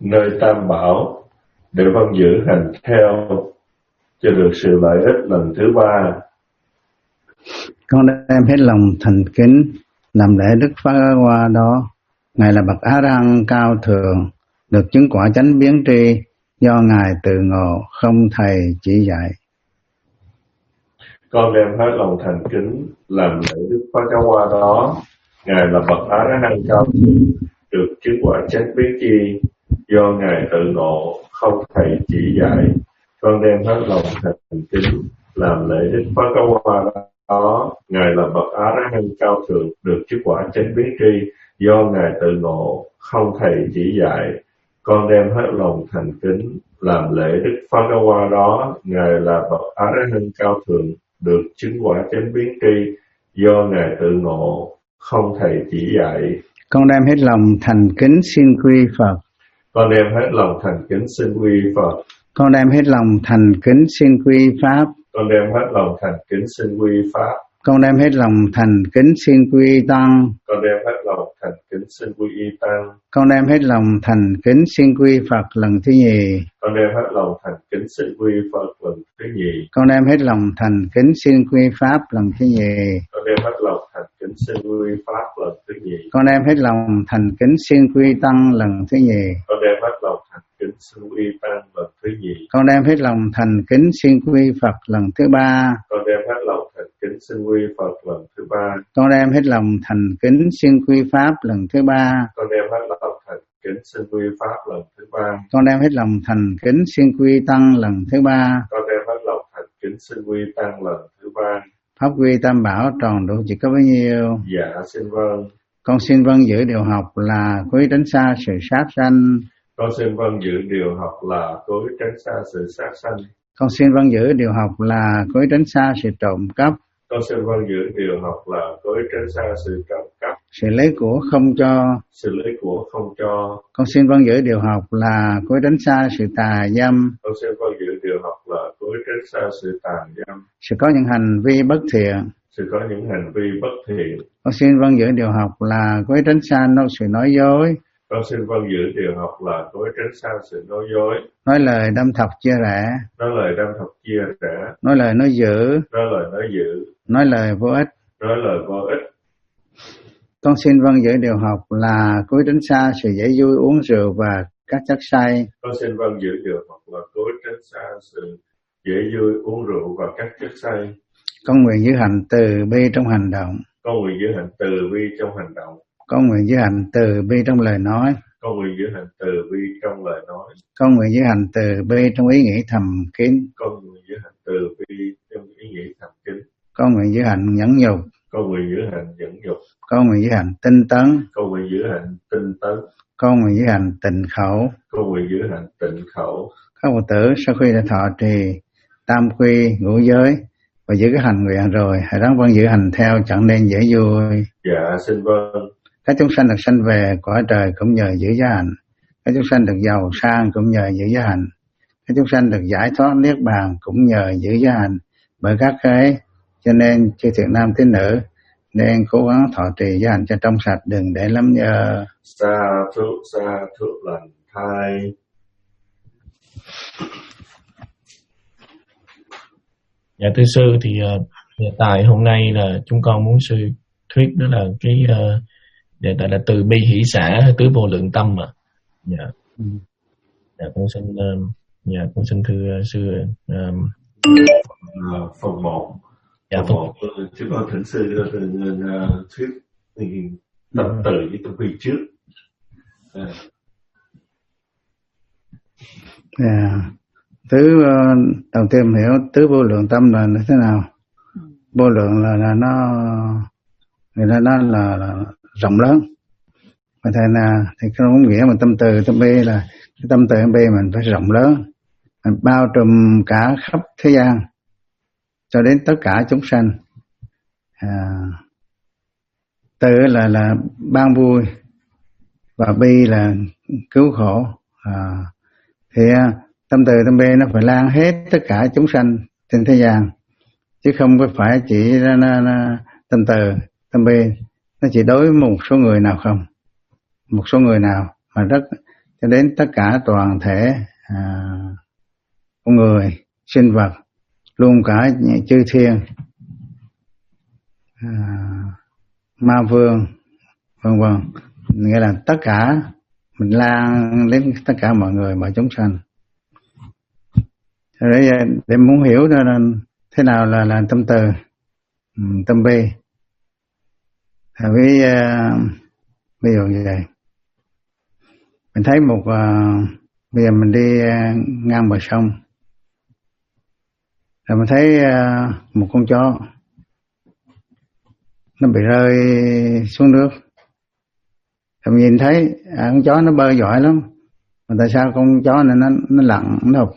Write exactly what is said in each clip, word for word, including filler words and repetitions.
nơi Tam Bảo để vâng giữ hành theo cho được sự lợi ích lần thứ ba. Con đem hết lòng thành kính làm lễ Đức Phật Hoa đó. Ngài là bậc A Răng cao thượng, được chứng quả chánh biến tri do Ngài tự ngộ, không thầy chỉ dạy. Con đem hết lòng thành kính làm lễ Đức Phật Hoa đó. Ngài là bậc A Răng cao thượng, được chứng quả chánh biến tri do Ngài tự ngộ, không thầy chỉ dạy. Con đem hết lòng thành kính làm lễ Đức Phật Hoa đó. Ngài là bậc A Răng cao thượng, được chứng quả chánh biến tri do Ngài tự ngộ, không thầy chỉ dạy. Con đem hết lòng thành kính làm lễ Đức Phật Hoa đó. Ngài là bậc A Răng cao thượng, được chứng quả chánh biến tri do Ngài tự ngộ, không thầy chỉ dạy. Con đem hết lòng thành kính xin quy Phật. Con đem hết lòng thành kính xin quy Phật. Con đem hết lòng thành kính xin quy Pháp. Con đem hết lòng thành kính xin quy Pháp. Con đem hết lòng thành kính xin quy Tăng. Con đem hết lòng thành kính xin quy y Tăng. Con đem hết lòng thành kính xin quy Phật lần thứ nhì. Con đem hết lòng thành kính xin quy Phật lần thứ nhì. Con đem hết lòng thành kính xin quy Pháp lần thứ nhì. Con đem hết lòng thành kính xin quy Pháp lần thứ nhì. Con đem hết lòng thành kính xin quy Tăng lần thứ nhì. Con đem hết lòng thành kính xin quy Tăng lần thứ nhì. Con đem hết lòng thành kính xin quy Phật lần thứ ba. Con đem hết lòng thành kính xin quy Phật lần thứ ba. Con đem hết lòng thành kính xin quy Pháp lần thứ ba. Con đem hết lòng thành kính xin quy Pháp lần thứ ba. Con đem hết lòng thành kính xin quy Tăng lần thứ ba. Con đem hết lòng thành kính xin quy Tăng lần thứ ba. Pháp quy Tam Bảo tròn đủ chỉ có bấy nhiêu? Dạ xin vâng. Con xin vâng giữ điều học là cối tránh xa sự sát sanh. Con xin vâng giữ điều học là cối tránh xa sự sát sanh. Con xin vâng giữ điều học là cối tránh xa sự trộm cắp. Con xin vâng giữ điều học là cối tránh xa sự trộm cắp. Sự lấy của không cho. Sự lấy của không cho. Con xin vâng giữ điều học là cối tránh xa sự tà dâm. Con xin vâng giữ điều học là cối tránh xa sự tà dâm. Sự có những hành vi bất thiện. Sự có những hành vi bất thiện. Con xin vâng giữ điều học là cối tránh xa nói sự nói dối. Con xin vâng giữ điều học là cối tránh xa sự nói dối. Nói lời đâm thọc chia rẽ. Nói lời đâm thọc chia rẽ. Nói lời nói dữ. Nói lời nói dữ. Nói lời vô ích. Nói lời vô ích. Con xin vâng giữ điều học là cối tránh xa sự dễ vui uống rượu và các chất say. Con xin vâng giữ điều học là cối tránh xa sự dễ vui uống rượu và các chất say. Con nguyện giữ hành từ bi trong hành động. Con nguyện giữ hành từ bi trong hành động. Con nguyện giữ hành từ bi trong lời nói. Con nguyện giữ hành từ bi trong lời nói. Con nguyện giữ hành từ bi trong ý nghĩ thầm kín. Con nguyện giữ hành từ bi trong ý nghĩ thầm kín. Con nguyện giữ hành nhẫn nhục. Con nguyện giữ hành nhẫn nhục. Con nguyện giữ hành tinh tấn. Con nguyện giữ hành tinh tấn. Con nguyện giữ hành tịnh khẩu. Con nguyện giữ hành tịnh khẩu. Các Phật tử sau khi đã thọ trì tam quy ngũ giới và giữ cái hành nguyện rồi, hãy ráng vâng giữ hành theo chẳng nên dễ vui. Dạ xin vâng. Các chúng sanh được sanh về cõi trời cũng nhờ giữ giới hành. Các chúng sanh được giàu sang cũng nhờ giữ giới hành. Các chúng sanh được giải thoát niết bàn cũng nhờ giữ giới hành. Bởi các cái cho nên chư thiện nam tín nữ nên cố gắng thọ trì giới hành cho trong sạch, đừng để lắm nhờ. Sa thụ sa thụ lành thai. Dạ thưa sư, thì uh, hiện tại hôm nay là chúng con muốn sư thuyết đó là cái uh, đề tài là từ bi hỷ xả tứ vô lượng tâm mà. Dạ. Ừ. Dạ con xin uh, dạ con xin thưa sư um, uh, phần một. Dạ phần một chúng con thỉnh sư từ uh, thuyết tập từ với từ bi trước. À. Yeah. Tứ uh, đầu tiên hiểu tứ vô lượng tâm là như thế nào. Vô lượng là, là nó người ta nói là, là rộng lớn, và thế là thì không có nghĩa mà tâm từ tâm bi là cái tâm từ tâm bi mình phải rộng lớn, mình bao trùm cả khắp thế gian cho đến tất cả chúng sanh. À, từ là là ban vui và bi là cứu khổ. À, thì tâm từ tâm bi nó phải lan hết tất cả chúng sanh trên thế gian, chứ không có phải chỉ là, là, là tâm từ tâm bi nó chỉ đối với một số người nào không, một số người nào mà rất cho đến tất cả toàn thể à, con người, sinh vật, luôn cả chư thiên, à, ma vương, vân vân, nghĩa là tất cả mình lan đến tất cả mọi người, mọi chúng sanh. Để, để muốn hiểu ra là thế nào là là tâm từ, tâm bi. Thì ví, uh, ví dụ như vậy, mình thấy một uh, bây giờ mình đi uh, ngang bờ sông, rồi mình thấy uh, một con chó nó bị rơi xuống nước. Rồi mình nhìn thấy à, con chó nó bơi giỏi lắm, mà tại sao con chó này nó nó lặn nó đục,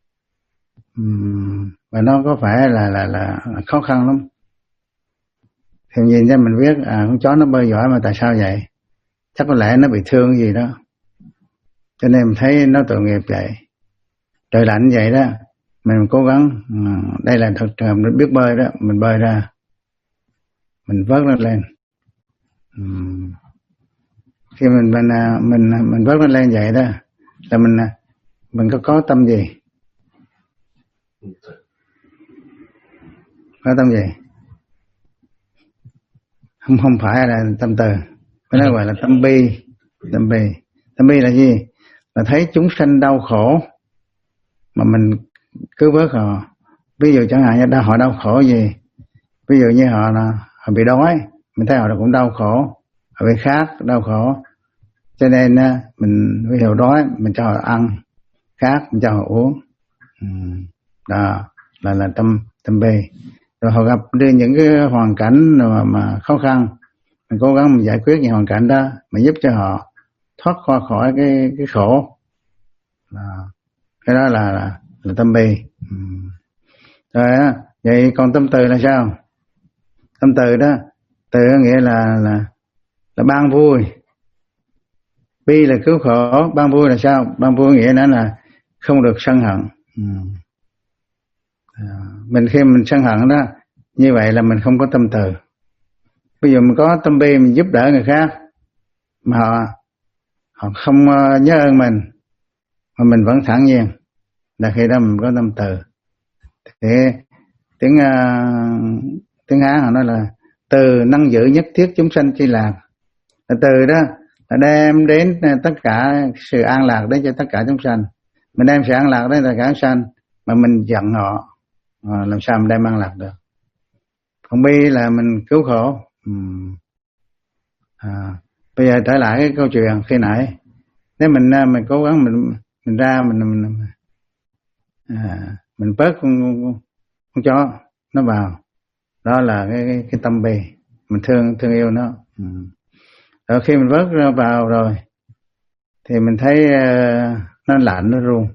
uhm, và nó có phải là là là khó khăn lắm. Thì nhìn ra mình biết à con chó nó bơi giỏi mà tại sao vậy? Chắc có lẽ nó bị thương gì đó, cho nên mình thấy nó tội nghiệp vậy. Trời lạnh vậy đó, mình cố gắng, à, đây là thực trường nó biết bơi đó, mình bơi ra, mình vớt nó lên. Uhm. Khi mình mình mình mình vớt nó lên vậy đó, là mình mình có có tâm gì? Có tâm gì? Không không phải là tâm từ, cái đó gọi là tâm bi. Tâm bi, tâm bi là gì? Là thấy chúng sanh đau khổ mà mình cứ vớt họ. Ví dụ chẳng hạn như họ đau khổ gì, ví dụ như họ là họ bị đói, mình thấy họ cũng đau khổ, họ bị khát đau khổ, cho nên mình ví dụ đói mình cho họ ăn, khát mình cho họ uống. Đó là là tâm tâm bi. Rồi họ gặp đi những cái hoàn cảnh mà, mà khó khăn, mình cố gắng mình giải quyết những hoàn cảnh đó, mình giúp cho họ thoát qua khỏi cái cái khổ. Đó. Cái đó là là, là tâm bi. Ừ. Rồi á, vậy còn tâm từ là sao? Tâm từ đó, từ nghĩa là là là ban vui. Bi là cứu khổ, ban vui là sao? Ban vui nghĩa nó là không được sân hận. Ừ. À, mình khi mình sân hận đó, như vậy là mình không có tâm từ. Ví dụ mình có tâm bi, mình giúp đỡ người khác mà họ họ không uh, nhớ ơn mình, mà mình vẫn thản nhiên, là khi đó mình có tâm từ. Thì tiếng uh, tiếng Hán họ nói là từ năng giữ nhất thiết chúng sanh chi lạc. Là từ đó là đem đến tất cả sự an lạc đến cho tất cả chúng sanh. Mình đem sự an lạc đến tất cả chúng sanh mà mình giận họ, à, làm sao mình đem an lạc được? Còn bi là mình cứu khổ. uhm. à, Bây giờ trở lại cái câu chuyện khi nãy, nếu mình mình cố gắng mình mình ra mình mình à, mình bớt con, con, con chó nó vào, đó là cái cái, cái tâm bi, mình thương thương yêu nó. uhm. Rồi khi mình vớt nó vào rồi thì mình thấy uh, nó lạnh, nó run,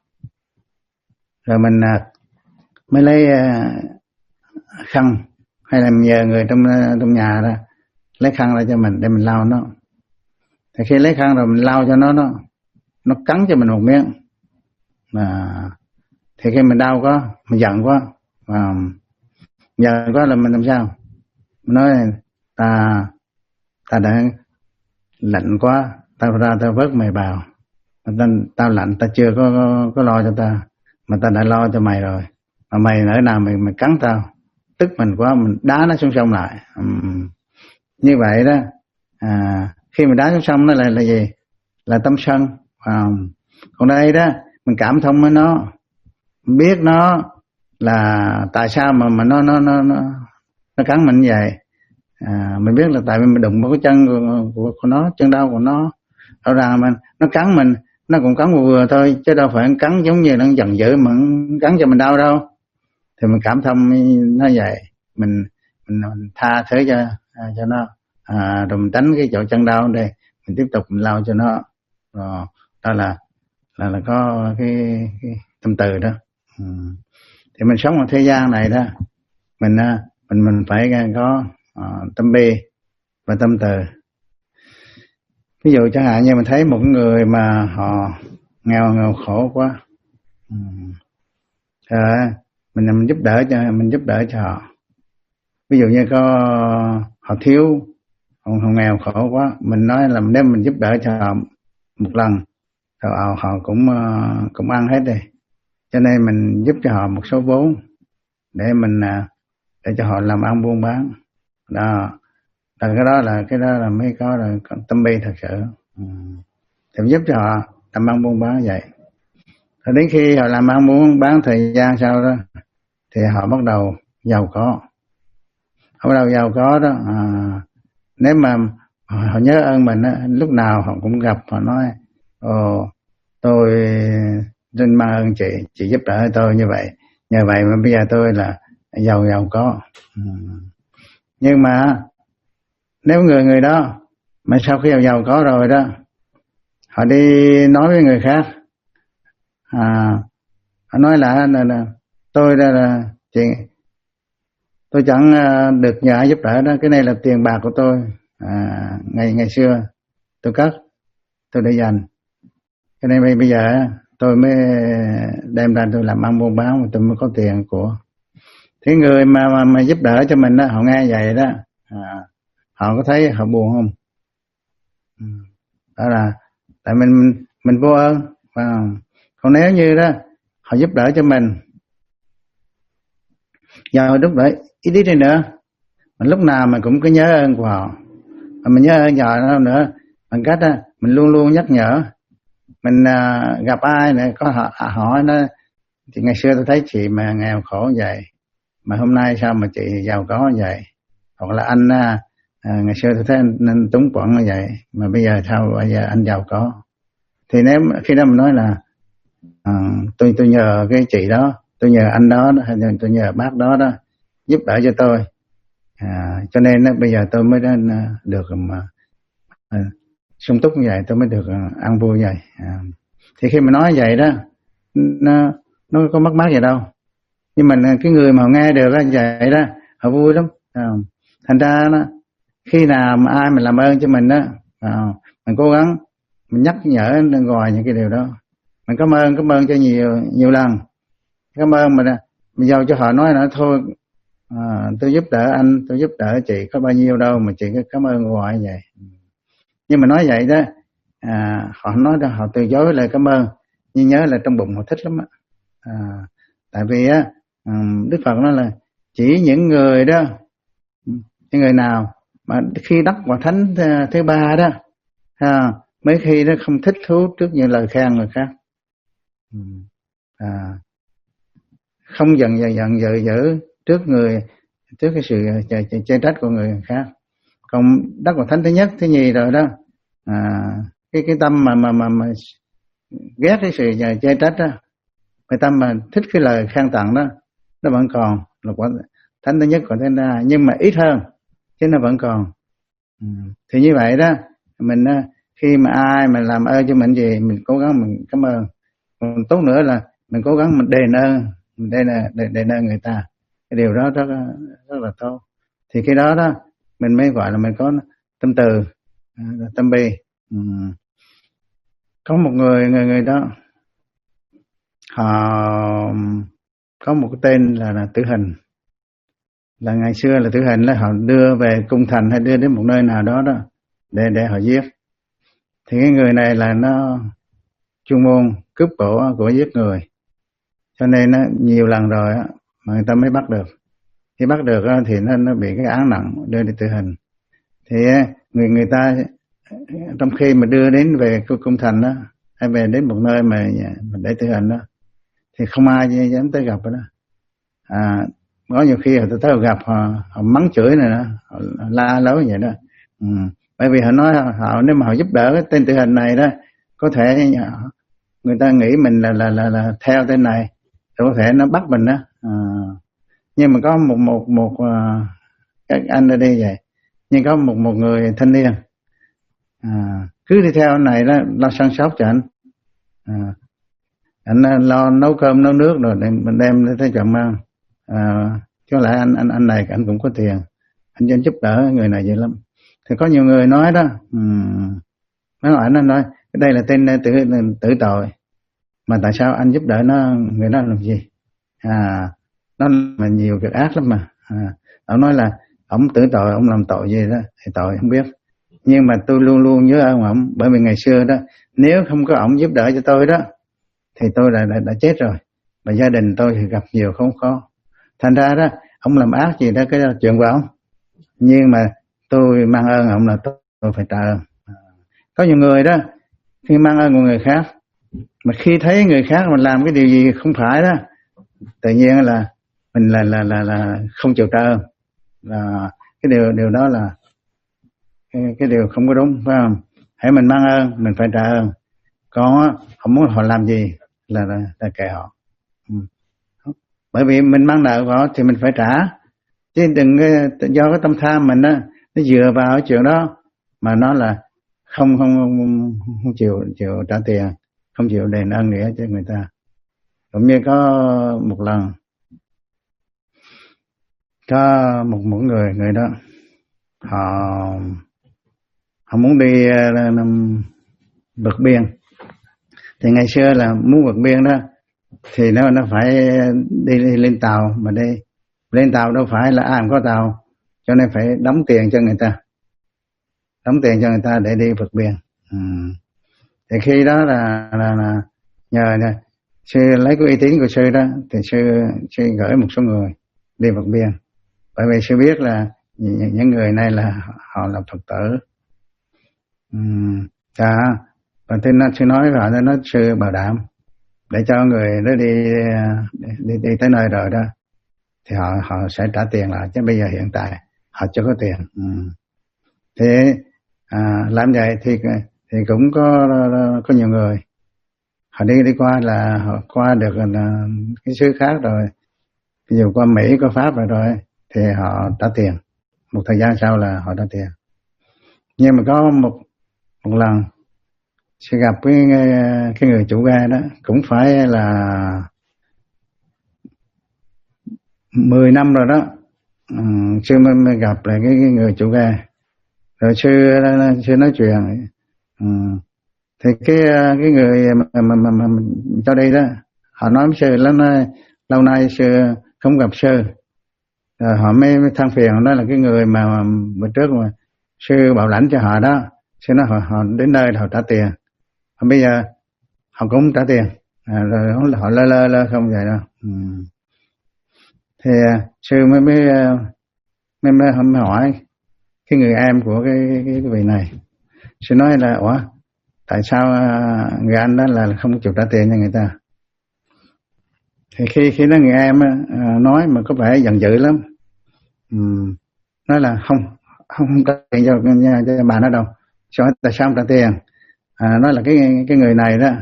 rồi mình uh, mới lấy uh, khăn, hay là mình nhờ người trong trong nhà ra lấy khăn ra cho mình để mình lau nó. Thì khi lấy khăn rồi mình lau cho nó, nó nó cắn cho mình một miếng, mà thì khi mình đau quá, mình giận quá, mà giận quá là mình làm sao? Mình nói ta ta đã lạnh quá, tao ra tao vớt mày vào, tao, tao lạnh, tao chưa có, có có lo cho ta, mà tao đã lo cho mày rồi, mà mày ở nào mày mày cắn tao, tức mình quá, mình đá nó xuống sông lại. uhm. Như vậy đó, à, khi mình đá xuống sông nó là là gì? Là tâm sân. À, còn đây đó mình cảm thông với nó, mình biết nó là tại sao mà mà nó nó nó nó, nó cắn mình như vậy. À, mình biết là tại vì mình đụng vào cái chân của, của, của nó, chân đau của nó. Rõ ràng mình nó cắn mình, nó cũng cắn vừa vừa thôi, chứ đâu phải cắn giống như nó giận dữ mà cắn cho mình đau đâu. Thì mình cảm thông nó vậy, mình mình, mình tha thứ cho cho nó, à, rồi mình tránh cái chỗ chân đau đây, mình tiếp tục mình lau cho nó. Rồi đó là là là có cái, cái tâm từ đó. Ừ. Thì mình sống ở thế gian này đó, mình mình mình phải có uh, tâm bi và tâm từ. Ví dụ chẳng hạn như mình thấy một người mà họ nghèo nghèo khổ quá, ừ. Rồi mình mình giúp đỡ cho mình giúp đỡ cho họ. Ví dụ như có họ thiếu, họ, họ nghèo khổ quá, mình nói là nếu mình giúp đỡ cho họ một lần họ, họ cũng cũng ăn hết rồi, cho nên mình giúp cho họ một số vốn để mình để cho họ làm ăn buôn bán đó. Là cái đó là cái đó là mới có là tâm bi thật sự. Ừ. Thì giúp cho họ làm ăn buôn bán vậy. Rồi đến khi họ làm ăn buôn bán thời gian sau đó thì họ bắt đầu giàu có. Họ bắt đầu giàu có đó. À, nếu mà họ nhớ ơn mình á, lúc nào họ cũng gặp, họ nói ồ tôi xin mang ơn chị, chị giúp đỡ tôi như vậy, nhờ vậy mà bây giờ tôi là giàu giàu có. Ừ. Nhưng mà nếu người người đó mà sau khi giàu có rồi đó, họ đi nói với người khác, à, họ nói là, là, là tôi đây là chị, tôi chẳng được nhờ ai giúp đỡ đó, cái này là tiền bạc của tôi, à, ngày ngày xưa tôi cất, tôi để dành, cái này bây giờ tôi mới đem ra tôi làm ăn buôn bán, tôi mới có tiền của. Thì người mà mà, mà giúp đỡ cho mình đó, họ nghe vậy đó, à, họ có thấy họ buồn không? Đó là tại mình mình vô ơn. À, còn nếu như đó họ giúp đỡ cho mình, giờ lúc đấy ít ít đi nữa, mình lúc nào mình cũng cứ nhớ ơn của họ, mà mình nhớ ơn họ đâu nữa, bằng cách đó, mình luôn luôn nhắc nhở. Mình à, gặp ai này có họ à, hỏi nó thì ngày xưa tôi thấy chị mà nghèo khổ vậy, mà hôm nay sao mà chị giàu có vậy, hoặc là anh à, à, ngày xưa tôi thấy anh, anh túng quẫn như vậy, mà bây giờ sao bây giờ anh giàu có. Thì nếu khi đó mình nói là à, tôi tôi nhờ cái chị đó, tôi nhờ anh đó, hay là tôi nhờ bác đó đó giúp đỡ cho tôi, à, cho nên đó, bây giờ tôi mới đến, được mà à, sung túc như vậy, tôi mới được ăn vui vậy. À, thì khi mà nói vậy đó, nó nó có mất mát gì đâu, nhưng mà cái người mà nghe được như vậy đó, họ vui lắm. À, thành ra đó, khi nào mà ai mà làm ơn cho mình đó, à, mình cố gắng mình nhắc nhở gọi những cái điều đó, mình cảm ơn cảm ơn cho nhiều nhiều lần, cảm ơn mình mình giao cho họ nói là thôi, à, tôi giúp đỡ anh, tôi giúp đỡ chị có bao nhiêu đâu mà chị cứ cảm ơn gọi vậy. Nhưng mà nói vậy đó, à, họ nói đó, họ từ chối lời cảm ơn, nhưng nhớ là trong bụng họ thích lắm á. À, tại vì á, Đức Phật nói là chỉ những người đó, những người nào mà khi đắc quả thánh thứ ba đó, à, mấy khi nó không thích thú trước những lời khen người khác, à, không giận giận giận dữ dữ trước người, trước cái sự chê trách của người khác. Còn đắc quả thánh thứ nhất, thứ nhì rồi đó, à, cái cái tâm mà mà mà, mà ghét cái sự chê trách đó, cái tâm mà thích cái lời khen tặng đó, nó vẫn còn là quả thánh thứ nhất, quả thánh thứ hai, nhưng mà ít hơn chứ nó vẫn còn. Ừ. Thì như vậy đó, mình khi mà ai mà làm ơn cho mình gì, mình cố gắng mình cảm ơn. Còn tốt nữa là mình cố gắng mình đền ơn, mình đền đền, đền ơn người ta. Cái điều đó rất rất là tốt. Thì cái đó đó mình mới gọi là mình có tâm từ, tâm bi. Ừ. Có một người người người đó, họ có một cái tên là, là Tử Hình. Là ngày xưa là Tử Hình là họ đưa về cung thành hay đưa đến một nơi nào đó đó để để họ giết. Thì cái người này là nó chuyên môn cướp cổ của giết người, cho nên nó nhiều lần rồi á mà người ta mới bắt được. Khi bắt được á, thì nó nó bị cái án nặng đưa đi tử hình. Thì người người ta trong khi mà đưa đến về cung thành đó, hay về đến một nơi mà để tử hình đó, thì không ai dám tới gặp đó. À, có nhiều khi họ tới gặp họ, họ mắng chửi này đó, họ la lối vậy đó. Ừ. Bởi vì họ nói họ nếu mà họ giúp đỡ cái tên tử hình này đó, có thể người ta nghĩ mình là là là, là theo tên này, rồi có thể nó bắt mình đó. À, nhưng mà có một một một uh, các anh ở đây vậy, nhưng có một một người thanh niên à, cứ đi theo anh này đó, lo săn sóc cho anh. À, anh lo nấu cơm nấu nước rồi mình đem tới chồng ăn. À, chứ lại anh anh anh này anh cũng có tiền, anh anh giúp đỡ người này vậy lắm. Thì có nhiều người nói đó, um, nói anh anh nói cái đây là tên tử tử tội, mà tại sao anh giúp đỡ nó, người đó làm gì? À, nó là nhiều việc ác lắm mà. À, ông nói là ông tử tội, ông làm tội gì đó thì tội không biết. nhưng mà tôi luôn luôn nhớ ơn ổng, bởi vì ngày xưa đó nếu không có ổng giúp đỡ cho tôi đó thì tôi đã, đã, đã chết rồi, và gia đình tôi thì gặp nhiều không khó. Thành ra đó ông làm ác gì đó cái đó chuyện của ông, nhưng mà tôi mang ơn ông là tôi, tôi phải trả ơn. Có nhiều người đó khi mang ơn của người khác, mà khi thấy người khác mình làm cái điều gì không phải đó, tự nhiên là mình là là là là không chịu trả ơn, là cái điều điều đó là cái, cái điều không có đúng, phải không? Hãy mình mang ơn mình phải trả ơn, còn không muốn họ làm gì là là, là kệ họ. Ừ. Bởi vì mình mang nợ của họ thì mình phải trả, chứ đừng do cái tâm tham mình á nó dựa vào cái chuyện đó mà nó là không không không, không chịu chịu trả tiền, không chịu đền ơn nghĩa cho người ta. Cũng như có một lần có một một người người đó họ họ muốn đi uh, vượt biên, thì ngày xưa là muốn vượt biên đó thì nó nó phải đi, đi lên tàu, mà đi lên tàu đâu phải là ai cũng có tàu, cho nên phải đóng tiền cho người ta, đóng tiền cho người ta để đi vượt biên. Ừ. Thì khi đó là, là, là nhờ nè, sư lấy cái uy tín của sư đó thì sư, sư gửi một số người đi vượt biên, bởi vì sư biết là những người này là họ là Phật tử. Ừ. Dạ. Và thế nó sư nói rồi, nó nói sư bảo đảm để cho người đó đi đi, đi tới nơi rồi đó thì họ họ sẽ trả tiền lại, chứ bây giờ hiện tại họ chưa có tiền. Ừ. Thế à, làm vậy thì thì cũng có có nhiều người họ đi đi qua là họ qua được là cái xứ khác rồi, ví dụ qua Mỹ qua Pháp rồi rồi thì họ trả tiền, một thời gian sau là họ trả tiền. Nhưng mà có một một lần sẽ gặp cái cái người chủ ga đó, cũng phải là mười năm rồi đó, ừ, sư mới, mới gặp lại cái, cái người chủ ga, rồi sư sư nói chuyện. Ừ. Thì cái cái người mà, mà, mà, mà cho đi đó họ nói với sư lắm, nói lâu nay sư không gặp sư, rồi họ mới, mới than phiền, đó là cái người mà bữa trước mà sư bảo lãnh cho họ đó, sư nói họ, họ đến nơi họ trả tiền, còn bây giờ họ cũng trả tiền, à, rồi họ lơ lơ lơ không vậy đâu. Ừ. Thì sư mới mới mới, mới, mới hỏi cái người em của cái cái, cái vị này, sư nói là ủa tại sao người anh đó là không chịu trả tiền cho người ta. Thì khi khi đó người em nói mà có vẻ giận dữ lắm, ừ, nói là không không trả tiền cho, cho, cho bà nó đâu. Sao tại sao không trả tiền? À, nói là cái cái người này đó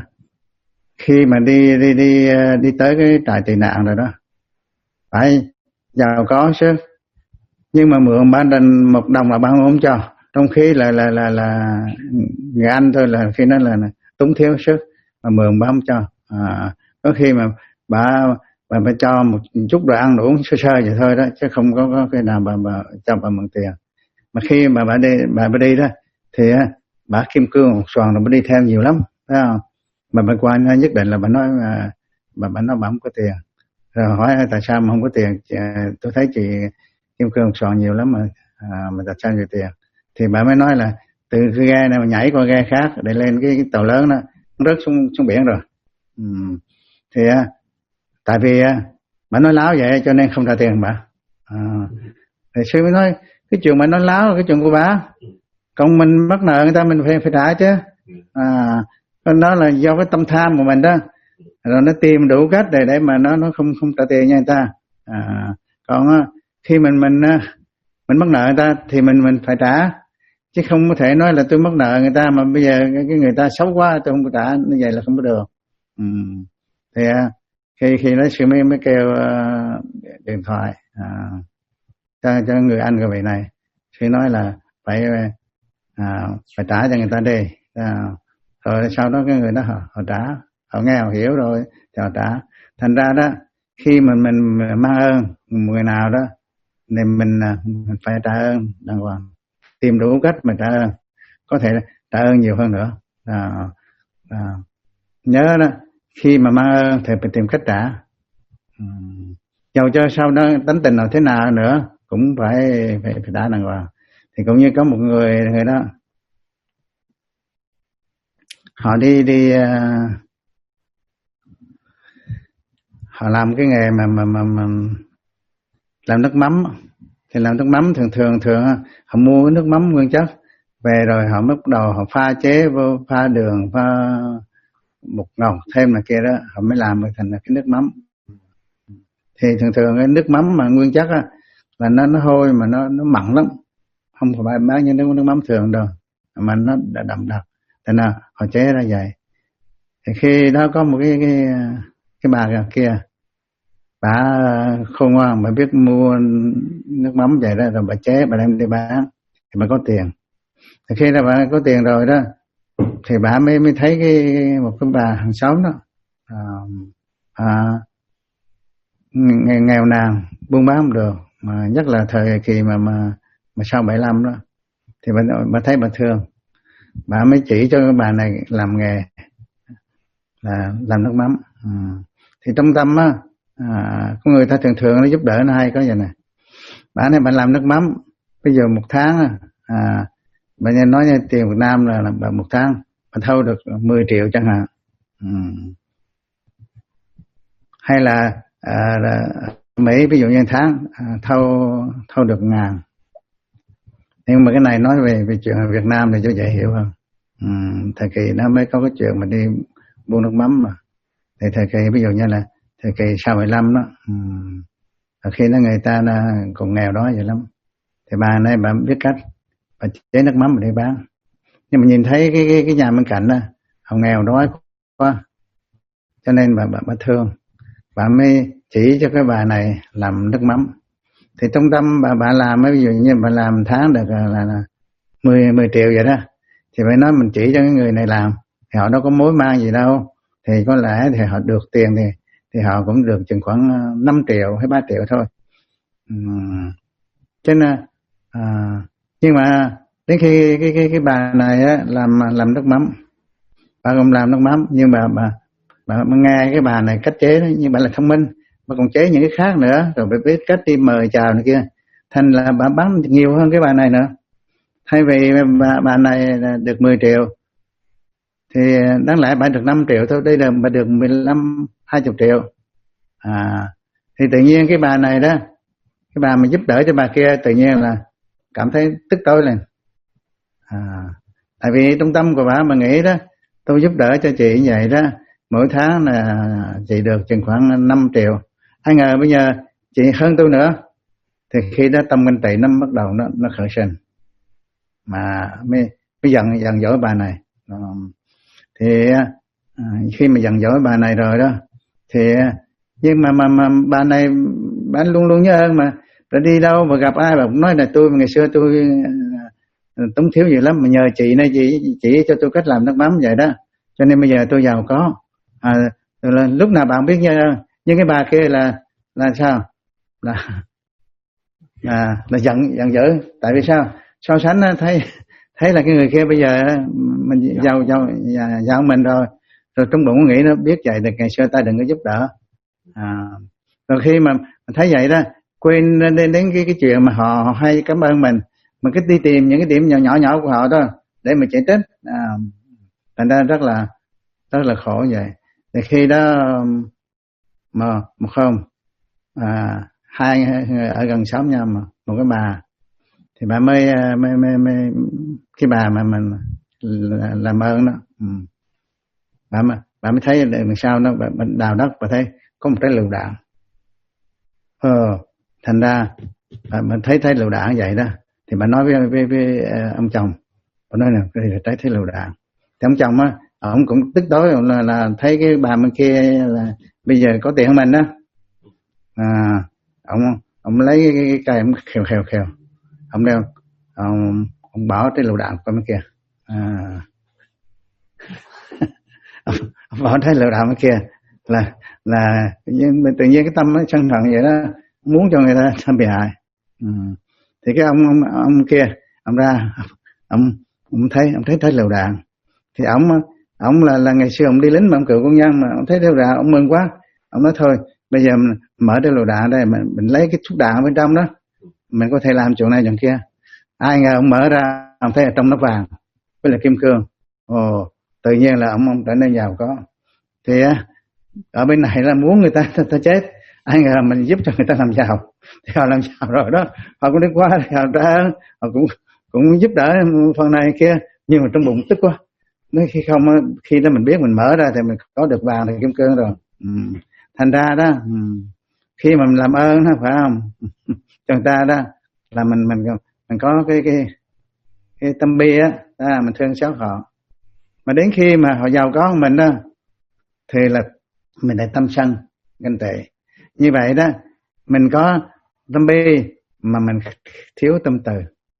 khi mà đi đi đi đi tới cái trại tị nạn rồi đó phải giàu có chứ, nhưng mà mượn ba đồng một đồng là ba không cho, trong khi là là là là người anh thôi là khi đó là, là túng thiếu sức mà mượn ba không cho. À, có khi mà bà bà phải cho một chút đồ ăn đồ uống sơ sơ vậy thôi đó, chứ không có có cái nào bà, bà cho bà mượn tiền. Mà khi mà bà đi bà bà đi đó thì bà kim cương một xoàn rồi bà đi theo nhiều lắm, phải không? Mà bà qua nhất định là bà nói mà bà bà nói bà không có tiền, rồi hỏi tại sao mà không có tiền, tôi thấy chị kim cương một xoàn nhiều lắm mà à, mà tại sao nhiều tiền? Thì bà mới nói là từ cái ghe này mà nhảy qua ghe khác để lên cái, cái tàu lớn đó, nó rớt xuống xuống biển rồi. Ừ. Thì tại vì bà nói láo vậy cho nên không trả tiền bà. À, thì sư mới nói cái chuyện bà nói láo là cái chuyện của bà, còn mình mắc nợ người ta mình phải phải trả chứ. À, đó là do cái tâm tham của mình đó, rồi nó tìm đủ cách để để mà nó nó không không trả tiền cho người ta. À, còn khi mình mình mình mắc nợ người ta thì mình mình phải trả, chứ không có thể nói là tôi mắc nợ người ta mà bây giờ cái người ta xấu quá tôi không có trả, như vậy là không có được. Ừ. Thì khi khi nói sư mới mới kêu uh, điện thoại à, cho cho người anh của vị này, sư nói là phải à, phải trả cho người ta đi. À, rồi sau đó cái người đó họ, họ trả, họ nghe họ hiểu rồi thì họ trả. Thành ra đó khi mình mình mang ơn người nào đó thì mình, mình phải trả ơn đàng hoàng, tìm đủ cách mà trả ơn, có thể trả ơn nhiều hơn nữa. À, à, nhớ đó khi mà mang ơn thì phải tìm cách trả, ừ, dầu cho sau đó tính tình nào thế nào nữa cũng phải phải, phải trả đàng hoàng. Thì cũng như có một người người đó họ đi đi uh, họ làm cái nghề mà mà mà, mà làm nước mắm. Thì làm nước mắm thường thường thường họ mua nước mắm nguyên chất về rồi họ bắt đầu họ pha chế vô, pha đường, pha bột ngọt thêm là kia đó, họ mới làm được thành cái nước mắm. Thì thường thường cái nước mắm mà nguyên chất á là nó nó hôi mà nó nó mặn lắm, không phải bán như nước nước mắm thường đâu, mà nó đã đậm đặc, thế nào họ chế ra vậy. Thì khi đó có một cái cái cái bà kia, bà khôn ngoan, bà biết mua nước mắm vậy đó, rồi bà chế, bà đem đi bán thì bà có tiền. Thì khi là bà có tiền rồi đó thì bà mới mới thấy cái một cái bà hàng xóm đó à, à, nghèo nàn, buôn bán không được, mà nhất là thời kỳ mà mà mà sau bảy lăm đó, thì bà, bà thấy bà thương, bà mới chỉ cho cái bà này làm nghề là làm nước mắm. Ừ. Thì trong tâm á, à, có người ta thường thường nó giúp đỡ nó hay có vậy nè. Bà này bà làm nước mắm, bây giờ một tháng á, à, bà nói như tiền Việt Nam là, là một tháng bà thâu được mười triệu chẳng hạn. Ừ. Hay là, à, là Mỹ ví dụ như tháng à, thâu thâu được ngàn. Nhưng mà cái này nói về về chuyện Việt Nam thì cho dễ hiểu hơn. Ừ. Thời kỳ nó mới có cái chuyện mà đi buôn nước mắm mà. Thì thời kỳ ví dụ như là thời kỳ sau mười lăm đó, ừ. khi đó người ta còn nghèo đó vậy lắm. Thì bà này bà biết cách, bà chế nước mắm để bán. Nhưng mà nhìn thấy cái cái, cái nhà bên cạnh đó, họ nghèo đói quá, cho nên bà bà, bà thương, bà mới chỉ cho cái bà này làm nước mắm. Thì trong tâm bà bà làm, ví dụ như bà làm tháng được là, là, là mười mười triệu vậy đó, thì phải nói mình chỉ cho cái người này làm, thì họ đâu có mối mang gì đâu, thì có lẽ thì họ được tiền thì thì họ cũng được chừng khoảng năm triệu hay ba triệu thôi. Uhm. Cho nên à, nhưng mà đến khi cái cái cái bà này á, làm làm nước mắm, bà cũng làm nước mắm, nhưng mà bà bà, bà nghe cái bà này cách chế đó, nhưng bà là thông minh, bà còn chế những cái khác nữa, rồi bà biết cách đi mời chào này kia, thành là bà bán nhiều hơn cái bà này nữa. Thay vì bà bà này được mười triệu thì đáng lẽ bà được năm triệu thôi, đây là bà được mười lăm hai mươi triệu. À, thì tự nhiên cái bà này đó, cái bà mà giúp đỡ cho bà kia tự nhiên là cảm thấy tức tối lên. À, tại vì trong tâm của bà mà nghĩ đó, tôi giúp đỡ cho chị như vậy đó, mỗi tháng là chị được chừng khoảng năm triệu. Ai ngờ bây giờ chị hơn tôi nữa, thì khi đó tâm kinh tị nó bắt đầu nó nó khởi sinh, mà mới mới giận giận dỗi bà này. À, thì à, khi mà giận dỗi bà này rồi đó, thì nhưng mà mà mà bà này bà luôn luôn nhớ ơn mà, rồi đi đâu mà gặp ai bà cũng nói là tôi ngày xưa tôi túng thiếu nhiều lắm, mà nhờ chị này chị chỉ cho tôi cách làm nước mắm vậy đó, cho nên bây giờ tôi giàu có. À, là lúc nào bạn biết nhớ ơn. Nhưng cái bà kia là là sao, là là, là giận giận dữ. Tại vì sao? So sánh thấy thấy là cái người kia bây giờ mình giàu giàu giàu mình rồi, rồi trong bụng nghĩ nó biết vậy thì ngày xưa ta đừng có giúp đỡ. À, rồi khi mà thấy vậy đó, quên đến đến cái cái chuyện mà họ, họ hay cảm ơn mình, mà cứ đi tìm những cái điểm nhỏ nhỏ nhỏ của họ đó để mà chạy tích. À, thành ra rất là rất là khổ vậy. Thì khi đó mà một hôm à, hai người ở gần xóm nhau, mà một cái bà thì bà mới mới mới, mới cái bà mà mình làm ơn đó, ừ. bà mà bà mới thấy đằng sau nó bà, bà đào đất, bà thấy có một cái lựu đạn. Ờ, thành ra bà, bà thấy thấy lựu đạn vậy đó, thì bà nói với, với, với uh, ông chồng, bà nói là cái này là trái thấy lựu đạn. Thì ông chồng á, ông cũng tức tối là, là thấy cái bà bên kia là bây giờ có tiền hơn mình đó. À, ông ông lấy cái, cái cây ông khều khều khều, ông đeo, ông ông bỏ cái lựu đạn qua bên kia. À, ông, ông bỏ cái lựu đạn bên kia là là tự nhiên, tự nhiên cái tâm nó sân hận vậy đó, muốn cho người ta bị hại. Ừ. Thì cái ông ông ông kia, ông ra, ông ông thấy ông thấy thấy lựu đạn, thì ông ông là là ngày xưa ông đi lính mà ông cựu quân nhân, mà ông thấy lựu đạn ông mừng quá, ông nói thôi bây giờ mình mở cái lựu đạn đây, mình, mình lấy cái thuốc đạn ở bên trong đó, mình có thể làm chỗ này chỗ kia. Ai ngờ ông mở ra, ông thấy ở trong nó vàng với là kim cương. Ồ, tự nhiên là ông ông trở nên giàu có. Thì ở bên này là muốn người ta người ta chết, ai ngờ mình giúp cho người ta làm giàu, thì họ làm giàu rồi đó, họ cũng đi qua họ trả họ cũng cũng giúp đỡ phần này kia, nhưng mà trong bụng tức quá. Nói khi không, khi đó mình biết mình mở ra thì mình có được vàng thì kim cương rồi. Ừ. Thành ra đó, ừ. khi mà mình làm ơn đó, phải không? Cho người ta đó là mình mình mình có cái cái cái tâm bi á, à, mình thương xót họ. Mà đến khi mà họ giàu có hơn mình đó, thì là mình lại tâm sân ganh tị. Như vậy đó, mình có tâm bi mà mình thiếu tâm từ.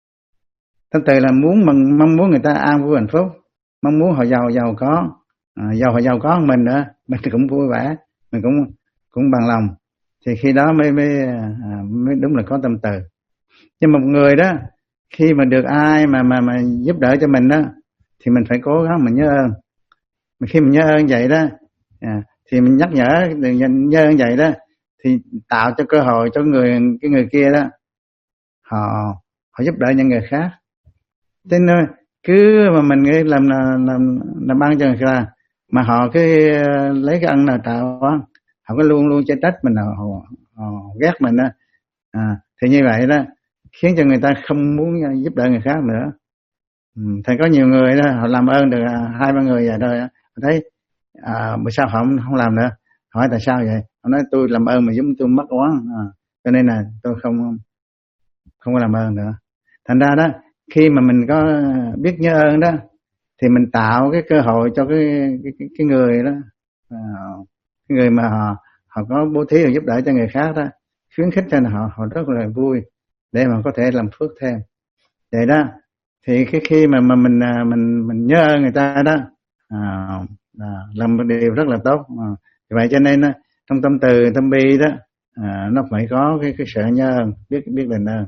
Tâm từ là muốn mong, mong muốn người ta an vui hạnh phúc, mong muốn họ giàu giàu có, à, giàu họ giàu có hơn mình nữa, mình cũng vui vẻ, mình cũng cũng bằng lòng. Thì khi đó mới mới, à, mới đúng là có tâm từ. Nhưng một người đó, khi mà được ai mà mà mà giúp đỡ cho mình đó, thì mình phải cố gắng mình nhớ ơn. Mà khi mình nhớ ơn vậy đó, à, thì mình nhắc nhở nhớ ơn vậy đó, thì tạo cho cơ hội cho người cái người kia đó, họ họ giúp đỡ những người khác. Thế nên cứ mà mình làm làm làm, làm ăn cho người ta, mà họ cứ lấy cái ăn nào tạo á, họ có luôn luôn chê trách mình, họ, họ, họ ghét mình đó, à, thì như vậy đó khiến cho người ta không muốn giúp đỡ người khác nữa. Ừ, thì có nhiều người đó họ làm ơn được hai ba người vậy thôi, họ thấy à, bởi sao họ không, không làm nữa, hỏi tại sao vậy, họ nói tôi làm ơn mà giống tôi mắc oán, à, cho nên là tôi không không có làm ơn nữa. Thành ra đó, khi mà mình có biết nhớ ơn đó, thì mình tạo cái cơ hội cho cái cái cái, cái người đó, à, cái người mà họ họ có bố thí và giúp đỡ cho người khác đó, khuyến khích cho họ họ rất là vui để mà có thể làm phước thêm. Vậy đó, thì cái khi mà mà mình mình mình nhớ ơn người ta đó, à, à, làm một điều rất là tốt. À, vậy cho nên trong tâm từ tâm bi đó, à, nó phải có cái cái sự nhớ ơn, biết biết đền ơn.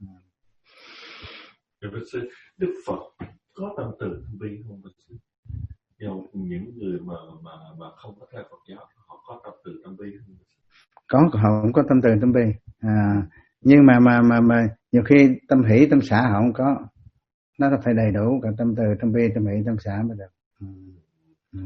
Đức Phật có tâm từ tâm bi không? Nhưng những người mà mà mà không có theo Phật giáo, họ có tâm từ tâm bi không? Có, họ cũng có tâm từ tâm bi, à, nhưng mà mà mà mà nhiều khi tâm hỷ tâm xả họ không có, nó phải đầy đủ cả tâm từ tâm bi tâm hỷ tâm xả mới được. Ừ. Ừ.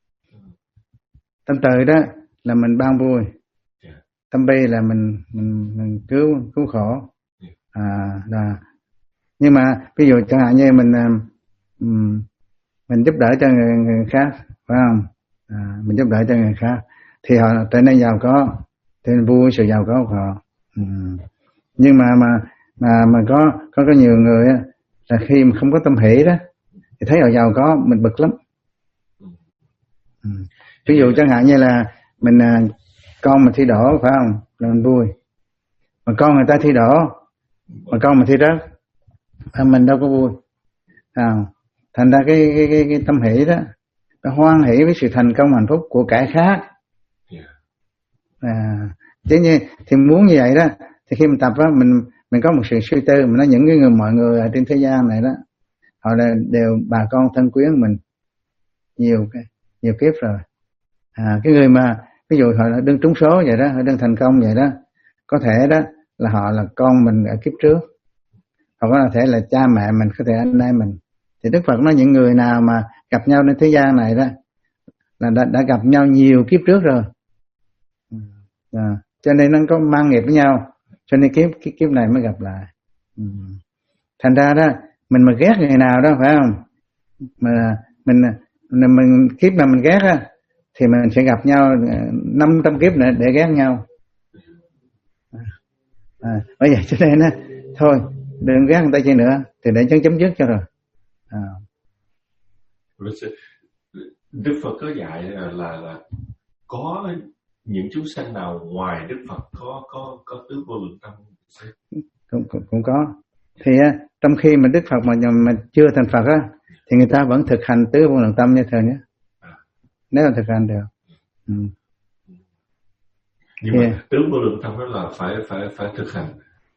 Tâm từ đó là mình ban vui, yeah. Tâm bi là mình mình mình cứu cứu khổ, yeah. À, là nhưng mà ví dụ chẳng hạn như mình um, mình giúp đỡ cho người, người khác, phải không? À, mình giúp đỡ cho người khác thì họ trở nên giàu có, trở nên vui sự giàu có của họ. Um, nhưng mà mà mà mà có có có nhiều người á, là khi mà không có tâm hỷ đó thì thấy họ giàu có mình bực lắm. Um, ví dụ chẳng hạn như là mình con mình thi đỗ, phải không, là mình vui, mà con người ta thi đỗ mà con mình thi rớt, mình đâu có vui, à, thành ra cái cái cái, cái tâm hỷ đó, nó hoan hỷ với sự thành công hạnh phúc của kẻ khác, à, chứ như thì muốn như vậy đó, thì khi mình tập đó, mình mình có một sự suy tư, mình nói những cái người mọi người ở trên thế gian này đó, họ là đều bà con thân quyến mình nhiều cái nhiều kiếp rồi, à, cái người mà ví dụ họ là đương trúng số vậy đó, họ đương thành công vậy đó, có thể đó là họ là con mình ở kiếp trước, hoặc có thể là cha mẹ mình, có thể anh em mình. Thì Đức Phật nói những người nào mà gặp nhau trên thế gian này đó là đã, đã gặp nhau nhiều kiếp trước rồi, à, cho nên nó có mang nghiệp với nhau, cho nên kiếp kiếp, kiếp này mới gặp lại. Ừ. Thành ra đó mình mà ghét người nào đó, phải không, mà mình mình, mình kiếp mà mình ghét á, thì mình sẽ gặp nhau năm trăm kiếp nữa để ghét nhau. À, bởi vậy cho nên á, thôi đừng ghét người ta chi nữa, thì để chấm chấm dứt cho rồi. À. Đức Phật có dạy là, là là có những chúng sanh nào ngoài Đức Phật có có có tứ vô lượng tâm cũng, cũng cũng có. Thì á, trong khi mà Đức Phật mà mà chưa thành Phật á, thì người ta vẫn thực hành tứ vô lượng tâm như thường nhé, à. Nếu mà thực hành được. Ừ. Nhưng thì, mà tứ vô lượng tâm đó là phải phải phải thực hành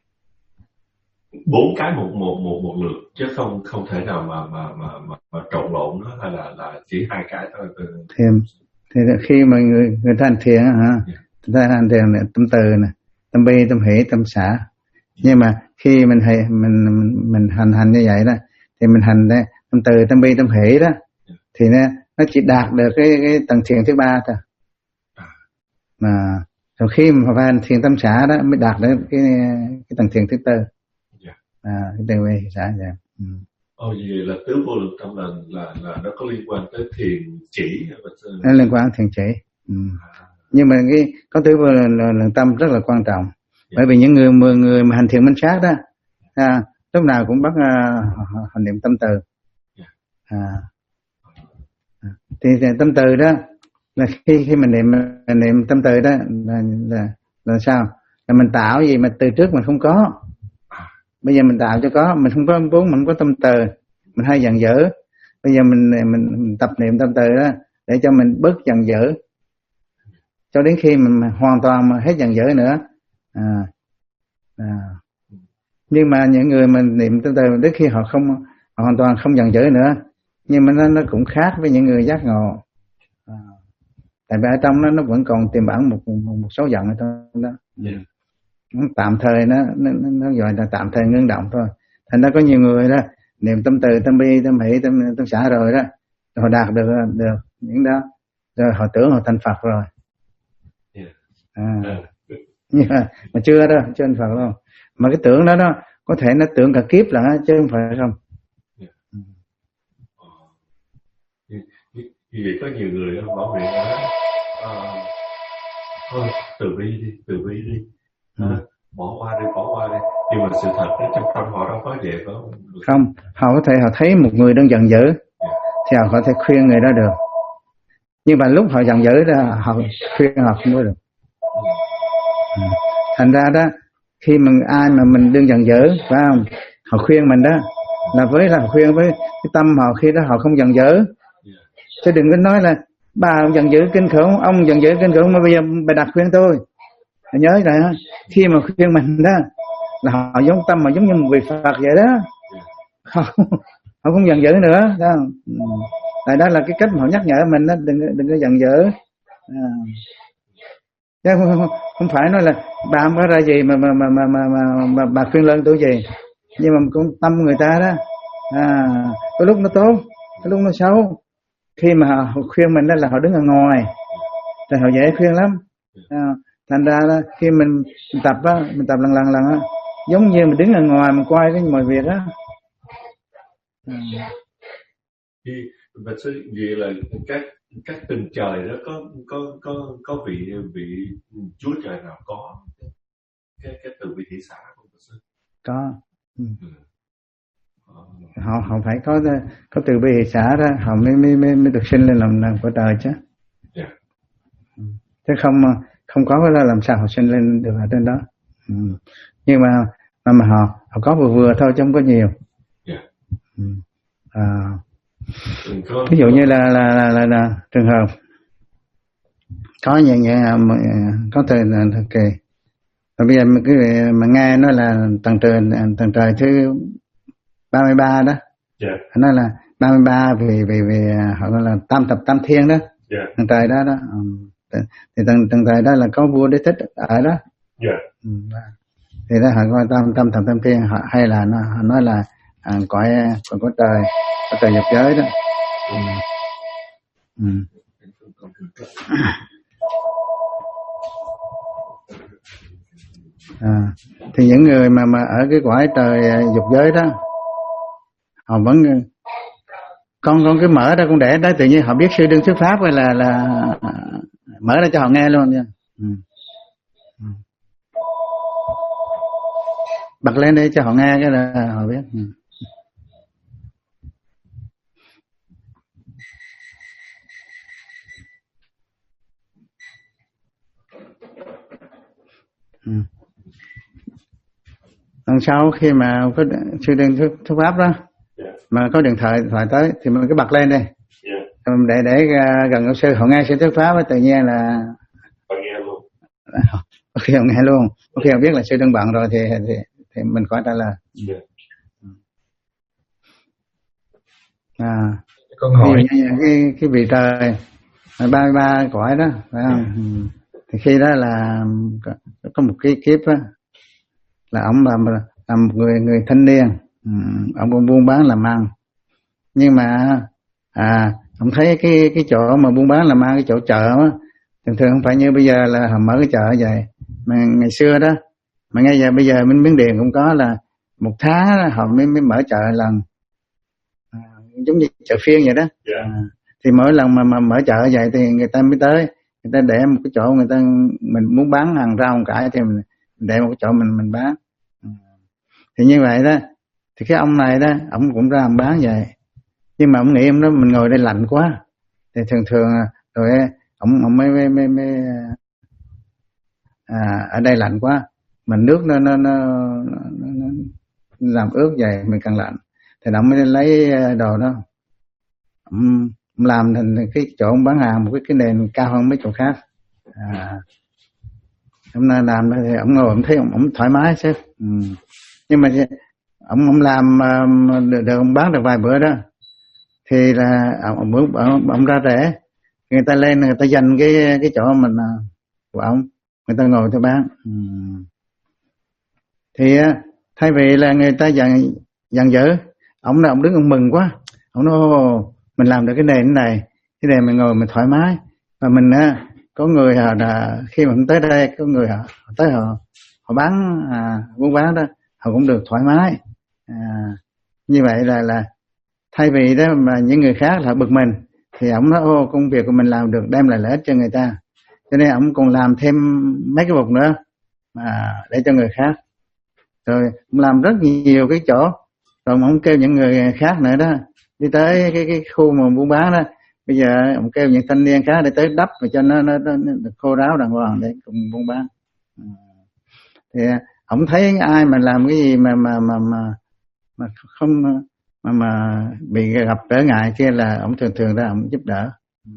bốn cái một một một một lượt, chứ không không thể nào mà mà mà mà, mà trộn lộn nó, hay là là chỉ hai cái thôi. Thì thì khi mà người người ta hành thiền hả, yeah. Người ta hành thiền này, tâm từ này, tâm bi, tâm hỷ, tâm xả. Yeah. Nhưng mà khi mình hay mình mình, mình hành hành như vậy đó, thì mình hành đây tâm từ, tâm bi, tâm hỷ đó, yeah. thì nó, nó chỉ đạt được cái, cái tầng thiền thứ ba thôi. Mà rồi khi mà vào thiền tâm xã đó mới đạt đến cái cái tầng thiền thứ tư. Yeah. À, cái từ bi hỷ xã. Dạ. Ừ. Ồ, vậy là tứ vô lượng tâm là là là nó có liên quan tới thiền chỉ hay là nó liên quan đến thiền chỉ. Ừ. À. Nhưng mà cái có tứ vô lượng tâm rất là quan trọng. Yeah. Bởi vì những người mười người mà hành thiền minh sát đó, à, lúc nào cũng bắt uh, hành niệm tâm từ. Yeah. À. Thì, thì tâm từ đó là khi khi mình niệm mình niệm tâm từ đó là, là là sao? Là mình tạo gì mà từ trước mình không có. Bây giờ mình tạo cho có, mình không có vốn, mình không có tâm từ, mình hay giận dữ. Bây giờ mình, mình mình tập niệm tâm từ đó để cho mình bớt giận dữ, cho đến khi mình hoàn toàn mà hết giận dữ nữa. À, à. Nhưng mà những người mình niệm tâm từ đến khi họ không họ hoàn toàn không giận dữ nữa, nhưng mà nó nó cũng khác với những người giác ngộ. À. Tại vì ở trong nó nó vẫn còn tiềm ẩn một, một một số giận ở trong đó. Yeah. Nó tạm thời nó, nó nó gọi là tạm thời ngưng động thôi. Thành ra có nhiều người đó niệm tâm từ, tâm bi, tâm hỷ, tâm tâm xả rồi đó, họ đạt được được những đó, rồi họ tưởng họ thành Phật rồi. Yeah. À. Yeah. Nhưng mà, mà chưa đâu, chưa thành Phật đâu. Mà cái tưởng đó đó có thể nó tưởng cả kiếp là chứ không phải không. Yeah. Vì vậy có nhiều người bảo vệ đó, à, thôi từ bi đi, từ bi đi, à, ừ. bỏ qua đi, bỏ qua đi. Nhưng mà sự thật đó, trong tâm họ đâu có vậy phải không? Không, họ có thể họ thấy một người đang giận dữ, yeah. thì họ có thể khuyên người đó được. Nhưng mà lúc họ giận dữ đó, họ khuyên họ không có được. Ừ. Thành ra đó, khi mà ai mà mình đang giận dữ, phải không? Họ khuyên mình đó, là với là khuyên với cái tâm họ khi đó họ không giận dữ. Chứ đừng có nói là bà ông giận dữ kinh khủng, ông giận dữ kinh khủng mà bây giờ bà đặt khuyên tôi. Nhớ rồi đó, khi mà khuyên mình đó là họ giống tâm mà giống như một vị Phật vậy đó. Không, họ không giận dữ nữa. Đó. Tại đó là cái cách mà họ nhắc nhở mình đó, đừng đừng có giận dữ. À. Chứ không, không, không phải nói là bà không có ra gì mà mà mà mà mà, mà, mà bà khuyên lên tôi gì. Nhưng mà cũng tâm người ta đó. À, có lúc nó tốt, có lúc nó xấu. Khi mà họ khuyên mình đó là họ đứng ở ngoài, thì họ dễ khuyên lắm. À, thành ra đó, khi mình, mình tập á, mình tập lần lần lần á, giống như mình đứng ở ngoài mình quay cái mọi việc á. À. Thì và sư gì là các các tầng trời đó có có có có vị vị Chúa trời nào có cái cái từ vị thị xã không sư? Có. Ừ. Ừ. Họ họ phải có có từ bi hỷ xã đó họ mới mới mới, mới được sinh lên làm làm của trời chứ. Yeah. Chứ không không có cái đó làm sao họ sinh lên được ở trên đó. Ừ. Nhưng mà mà, mà họ họ có vừa vừa thôi chứ không có nhiều. Yeah. Ừ. À, ví dụ như là là là, là, là trường hợp có như vậy có thời là thời kỳ. Và bây giờ cái mà nghe nó là tầng trời tầng trời thứ ba mươi ba đó. Yeah. Nó là ba mươi ba vì vì vì họ gọi là tam thập tam thiên đó. Yeah. Tầng trời đó đó. Thì tầng tầng trời đó là có vua Đế Thích ở đó. Yeah. Thì đó họ gọi tam tam thập tam thiên, họ hay là nó họ nói là à, cõi cõi có trời, có trời dục giới đó. Ừ. Ừ. À, thì những người mà mà ở cái cõi trời dục giới đó, họ vẫn con con cứ mở ra con để đó, tự nhiên họ biết sư đương thuyết pháp hay là là mở ra cho họ nghe luôn nha. Ừ. Ừ. Bật lên để cho họ nghe cái là họ biết. Ừ. Ừ. Lần sau khi mà có sư đương thuyết, thuyết pháp đó, yeah. mà có điện thoại thoại tới thì mình cứ bật lên đi, yeah. để để gần ông sư họ nghe sư thuyết pháp, tự nhiên là họ nghe luôn. Có khi họ nghe luôn, có khi họ biết là sư đang bận rồi thì thì, thì mình khỏi trả lời. Yeah. À, con hỏi cái, cái cái vị trời ba mươi ba cõi đó, phải không? Yeah. Ừ. Thì khi đó là có, có một cái kiếp đó, là ông là, là một người người thanh niên, ừ, ông cũng buôn bán làm ăn, nhưng mà à ông thấy cái cái chỗ mà buôn bán làm ăn, cái chỗ chợ á, thường thường không phải như bây giờ là họ mở cái chợ vậy, mà ngày xưa đó, mà ngay giờ bây giờ bên Miến Điện cũng có là một tháng họ mới mới mở chợ lần, à, giống như chợ phiên vậy đó. Yeah. À, thì mỗi lần mà, mà mở chợ vậy thì người ta mới tới, người ta để một cái chỗ, người ta mình muốn bán hàng rau hàng cải thì mình để một cái chỗ mình mình bán. À, thì như vậy đó, thì cái ông này đó, ông cũng ra làm bán vậy, nhưng mà ông nghĩ ông đó mình ngồi đây lạnh quá, thì thường thường rồi ông ông mới mới mới, mới à, ở đây lạnh quá, mà nước nó nó nó, nó, nó làm ướt vậy mình càng lạnh, thì ông mới lấy đồ đó, ông, ông làm thành cái chỗ ông bán hàng một cái cái nền cao hơn mấy chỗ khác. À, ông làm thì ông ngồi ông thấy ông, ông thoải mái chứ. Ừ. Nhưng mà ông ông làm được, được ông bán được vài bữa đó, thì là ông ông, ông, ông ra rẻ, người ta lên người ta dành cái cái chỗ mình của ông, người ta ngồi người ta bán. Ừ. Thì thay vì là người ta dần dần dữ, ông là ông đứng ông mừng quá, ông nói mình làm được cái nền này, cái nền mình ngồi mình thoải mái, và mình có người họ là khi mà tới đây có người họ tới họ họ bán à, buôn bán đó, họ cũng được thoải mái. À, như vậy là là thay vì đó mà những người khác là bực mình, thì ông nói ô công việc của mình làm được đem lại lợi ích cho người ta, cho nên ông còn làm thêm mấy cái mục nữa mà để cho người khác, rồi ông làm rất nhiều cái chỗ, rồi ông kêu những người khác nữa đó đi tới cái cái khu mà buôn bán đó, bây giờ ông kêu những thanh niên khác để tới đắp và cho nó nó, nó, nó khô ráo đàng hoàng để cùng buôn bán. Thì ông thấy ai mà làm cái gì mà mà mà mà, mà không mà mà bị gặp trở ngại kia là ông thường thường ra ông giúp đỡ.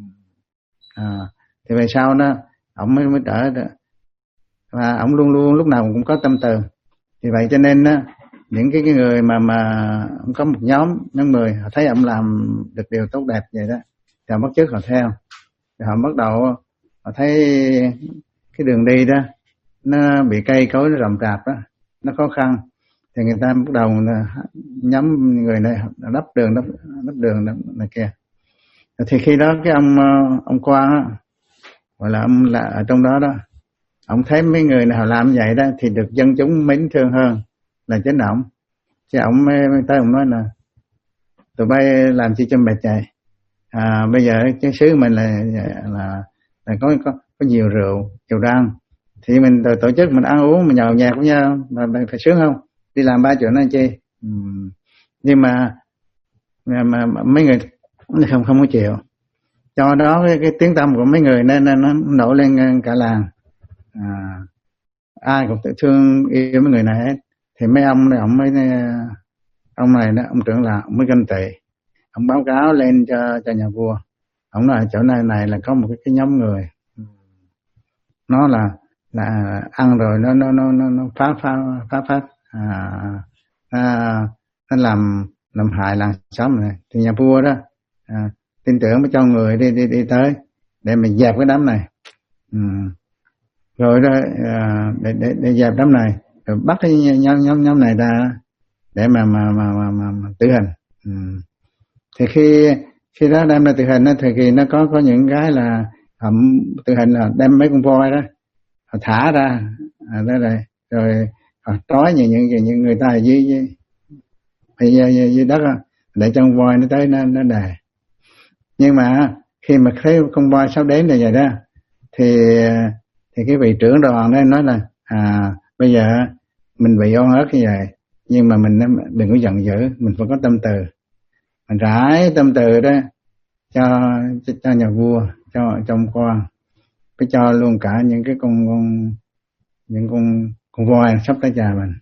À, thì về sau đó ông mới mới đỡ được, và ông luôn luôn lúc nào cũng có tâm từ. Thì vậy cho nên đó, những cái, cái người mà mà ông có một nhóm nhóm người họ thấy ông làm được điều tốt đẹp vậy đó, thì họ bắt chước họ theo, thì họ bắt đầu họ thấy cái đường đi đó nó bị cây cối nó rậm rạp đó, nó khó khăn, thì người ta bắt đầu nhóm người này đắp đường đắp, đắp đường đắp này kia. Thì khi đó cái ông ông Quang á, gọi là ông là ở trong đó đó, ông thấy mấy người nào làm vậy đó thì được dân chúng mến thương hơn là chính ông. Chứ ông mới tới ông nói là tụi bay làm chi cho mệt vậy, à, bây giờ cái xứ mình là là, là có, có có nhiều rượu nhiều đăng, thì mình tổ chức mình ăn uống mình nhậu nhẹt với nhau mà mình phải sướng không, đi làm ba chỗ này chi. Ừ. Nhưng mà, mà, mà, mà mấy người không không có chịu, cho đó cái, cái tiếng tăm của mấy người nên nó nổi lên cả làng. À, ai cũng tự thương yêu mấy người này hết. Thì mấy ông này ông mới ông này đó, ông trưởng là ông mới ganh tị, ông báo cáo lên cho cho nhà vua. Ông nói chỗ này này là có một cái, cái nhóm người nó là là ăn rồi nó nó nó nó, nó phá phá phá phát à, à, nó làm làm hại làng xóm này. Thì nhà vua đó à, tin tưởng mới cho người đi đi đi tới để mình dẹp cái đám này. Ừ. Rồi đó à, để, để để dẹp đám này, rồi bắt cái nhóm nhóm nhóm này ra để mà mà mà mà, mà, mà tử hình. Ừ. Thì khi khi đó đem ra tử hình đó, thì khi nó có có những cái là hầm tử hình là đem mấy con voi đó họ thả ra à, đó rồi rồi họ trói những những những người ta ở dưới dưới, dưới, dưới, dưới đất đó, để cho con voi nó tới nó nó đè. Nhưng mà khi mà thấy con voi sắp đến là vậy đó, thì thì cái vị trưởng đoàn đó nói là à bây giờ mình bị oan ức như vậy, nhưng mà mình đừng có giận dữ, mình phải có tâm từ, mình rải tâm từ đó cho cho, cho nhà vua, cho trong quan, phải cho luôn cả những cái con con những con con voi sắp tới nhà mình.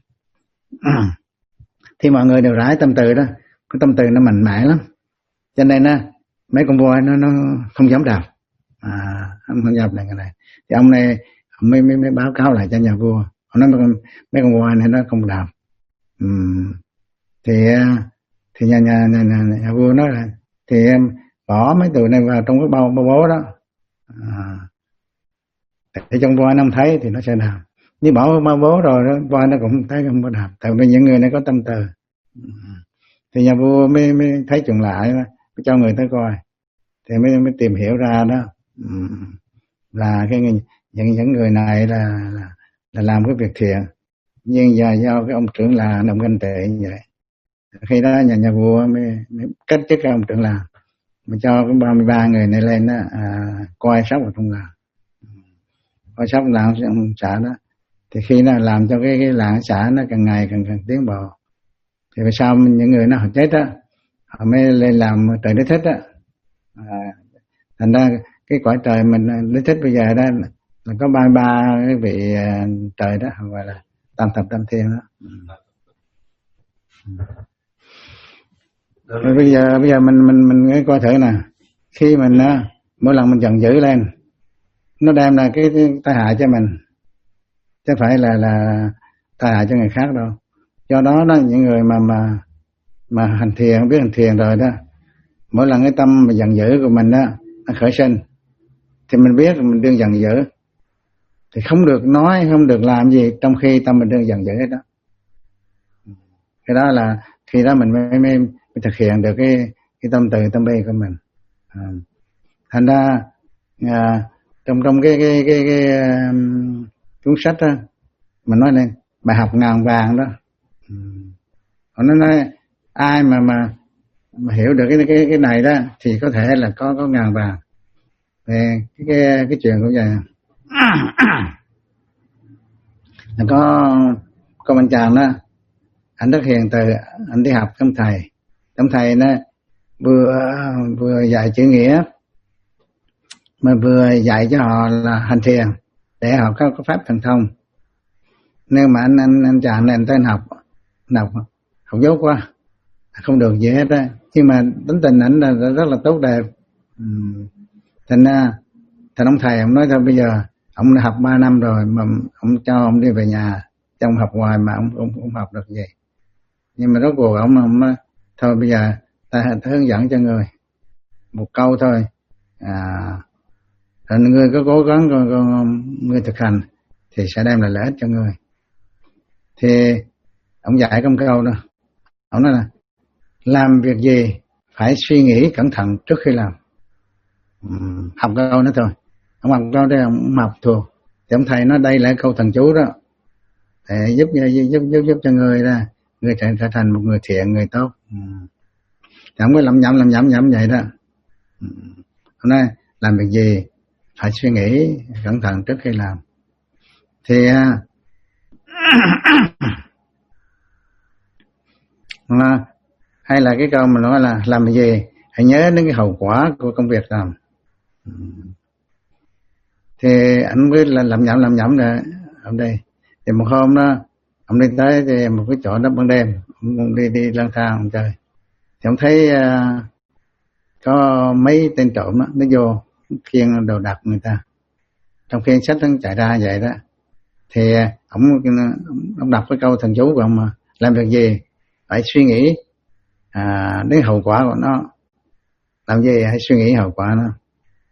Thì mọi người đều rải tâm từ đó, cái tâm từ nó mạnh mẽ lắm, cho nên á mấy con voi nó nó không dám đạp, à không dám đạp cái này. Thì ông này ông mới, mới mới báo cáo lại cho nhà vua, ông nói mấy con, mấy con voi này nó không đạp. Uhm. thì thì nhà nhà, nhà nhà nhà vua nói là thì em bỏ mấy tụi này vào trong cái bao bao bố đó, à, để trong voi nó không thấy thì nó sẽ đạp. Nhưng bỏ bao bố rồi đó, voi nó cũng thấy không có đạp, tại vì những người này có tâm từ. Thì nhà vua mới, mới thấy chuyện lại, mới cho người tới coi. thì mới mới tìm hiểu ra đó là cái những những người này là là, là làm cái việc thiện, nhưng giờ do cái ông trưởng làng ông ganh tị như vậy, khi đó nhà nhà vua mới, mới cách chức cái ông trưởng làng, mà cho cái ba mươi ba người này lên đó à, coi sóc ở trong làng, coi sóc làng ông xã đó. Thì khi nó làm cho cái, cái làng xã nó càng ngày càng càng tiến bộ, thì về sau những người nó họ chết đó, họ mới lên làm trời đế thích đó. À, thành ra cái cõi trời mình đế thích bây giờ đó là có ba mươi ba cái vị uh, trời đó, gọi là tam thập tam thiên đó. Rồi bây giờ bây giờ mình mình mình coi thử nè, khi mình uh, mỗi lần mình giận dữ lên, nó đem lại cái, cái tai hại cho mình, chứ phải là là tai hại cho người khác đâu. Do đó đó, những người mà mà mà hành thiền, biết hành thiền rồi đó, mỗi lần cái tâm mà giận dữ của mình đó nó khởi sinh, thì mình biết mình đương giận dữ, thì không được nói, không được làm gì trong khi tâm mình đương giận dữ hết đó. Cái đó là khi đó mình mới, mới, mới thực hiện được cái cái tâm từ tâm bi của mình. À, thành ra à, trong trong cái cái cái, cái, cái um, cuốn sách đó mình nói lên bài học ngàn vàng đó. Họ nói, nói ai mà mà mà hiểu được cái cái cái này đó thì có thể là có có ngàn vàng. Về cái cái cái chuyện của vậy là có có anh chàng đó, anh rất hiền từ, anh đi học trong thầy, trong thầy nó vừa vừa dạy chữ nghĩa mà vừa dạy cho họ là hành thiền để họ có có pháp thần thông. Nhưng mà anh anh anh chàng này anh tên học học học dốt quá, không được gì hết á, nhưng mà tính tình ảnh là rất là tốt đẹp. Thành ra thành ông thầy ông nói thôi bây giờ ông đã học ba năm rồi mà ông cho ông đi về nhà, cho ông học hoài mà ông không, không học được gì. Nhưng mà rốt cuộc ông ông nói thôi bây giờ ta, ta hướng dẫn cho người một câu thôi, à, rồi người có cố gắng con, con, người thực hành thì sẽ đem lại lợi ích cho người. Thì ông dạy công câu đó, ông nói là làm việc gì phải suy nghĩ cẩn thận trước khi làm. Uhm, học câu đó thôi, ông học câu đây ông học thuộc, thì ông thầy nói đây là câu thần chú đó, để giúp giúp giúp giúp cho người ra người trở, trở thành một người thiện, người tốt. Uhm. Thì ông có lẩm nhẩm lẩm nhẩm nhẩm vậy đó. Uhm. Ông nói làm việc gì phải suy nghĩ cẩn thận trước khi làm. Thì à, hay là cái câu mà nói là làm cái gì hãy nhớ đến cái hậu quả của công việc làm. Thì anh biết là làm nhẩm làm nhẩm rồi ở đây. Thì một hôm đó ông đi tới thì một cái chỗ đó ban đêm, ông đi đi lang thang ông chơi, thì ông thấy uh, có mấy tên trộm đó, nó vô khiêng đồ đạc người ta, trong khi sách nó chạy ra vậy đó. Thì ông ông đọc cái câu thần chú của ông mà làm việc gì phải suy nghĩ à, đến hậu quả của nó, làm gì hãy suy nghĩ hậu quả nó.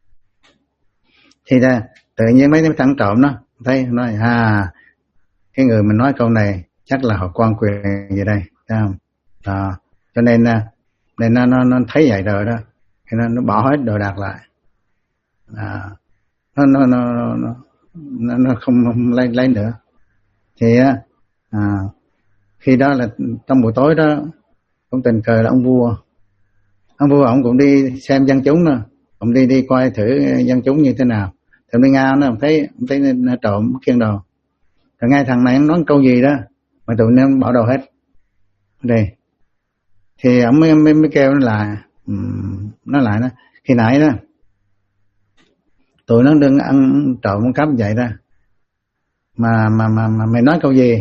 Thì ra tự nhiên mấy cái thằng trộm đó thấy nói à cái người mình nói câu này chắc là họ quan quyền gì đây, thấy không? À, cho nên nên nó nó, nó thấy vậy rồi đó, thì nó, nó bỏ hết đồ đạc lại, à, nó nó nó nó nó, nó không, không lấy lấy nữa. Thì à, khi đó là trong buổi tối đó cũng tình cờ là ông vua ông vua ông cũng đi xem dân chúng nữa, ông đi đi coi thử dân chúng như thế nào. Thì ông đi ngang nó thấy ông thấy nó trộm khiêng đồ, rồi ngay thằng này nó nói câu gì đó mà tụi nó bỏ đồ hết đây. Thì ông mới, mới, mới kêu nó là um, nó lại đó khi nãy đó tụi nó đừng ăn trộm ăn cắp vậy đó mà mà mà, mà mày nói câu gì?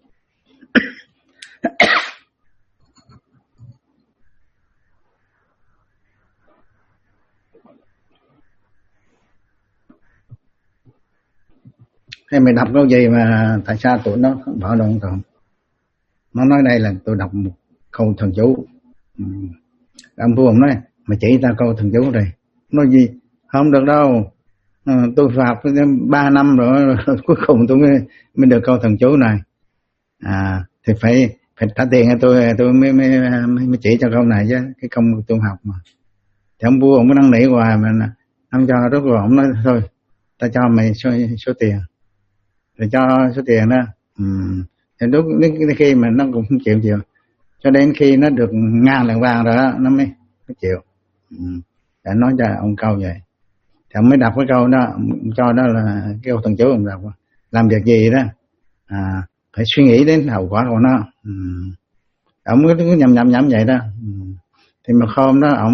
Hay mày đọc câu gì mà tại sao tụi nó không bỏ đồ trộm? Nó nói đây là tôi đọc một câu thần chú. Ừ. Ông vua ông nói mà chỉ ta câu thần chú đây. Nói gì? Không được đâu. À, tôi phạt ba năm rồi, rồi cuối cùng tôi mới, mới được câu thần chú này. À, thì phải phải trả tiền cho tôi tôi mới, mới mới chỉ cho câu này chứ cái công tôi học mà. Thì ông vua ông có năn nỉ hoài mà không cho, rốt cuộc ông nói thôi ta cho mày số, số tiền, rồi cho số tiền đó. Ừ. Thì lúc đến khi mà nó cũng không chịu chịu cho đến khi nó được ngàn lần vàng rồi đó nó mới nó chịu. Ừ. Để nói cho ông câu vậy thì ông mới đọc cái câu đó, ông cho đó là cái câu thần chú ông đọc, làm việc gì đó à, phải suy nghĩ đến hậu quả của nó. Ừ. Ông cứ nhầm nhầm nhầm vậy đó. Ừ. Thì một hôm đó ông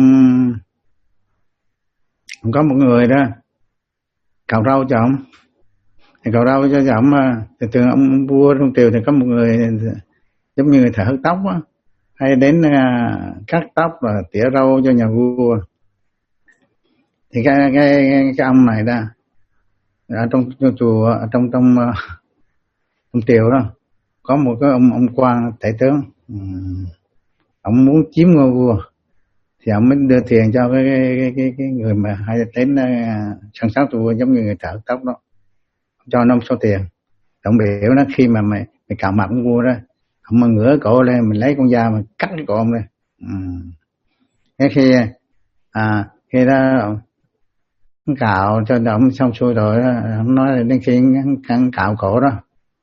ông có một người đó cạo râu cho ông, thì cạo râu cho ông thì thường ông, ông vua trong triều thì có một người giống như người thợ hớt tóc á, hay đến uh, cắt tóc và tỉa râu cho nhà vua. Thì cái cái cái ông này đó ở trong trong chùa, ở trong trong uh, trong triều đó có một cái ông ông quan tể tướng, um, ông muốn chiếm ngôi vua thì ông mới đưa tiền cho cái cái cái, cái người mà hay đến uh, săn sóc vua, giống như người thợ tóc đó, cho nó một số tiền. Ông biểu đó khi mà mày mày cạo mặt ông vua đó, ông mà ngửa cổ lên mình lấy con dao mà cắt cái cổ ông lên. Ừ. Cái khi à khi đó ông cạo cho ông xong xuôi rồi đó, ông nói đến khi hắn cạo cổ đó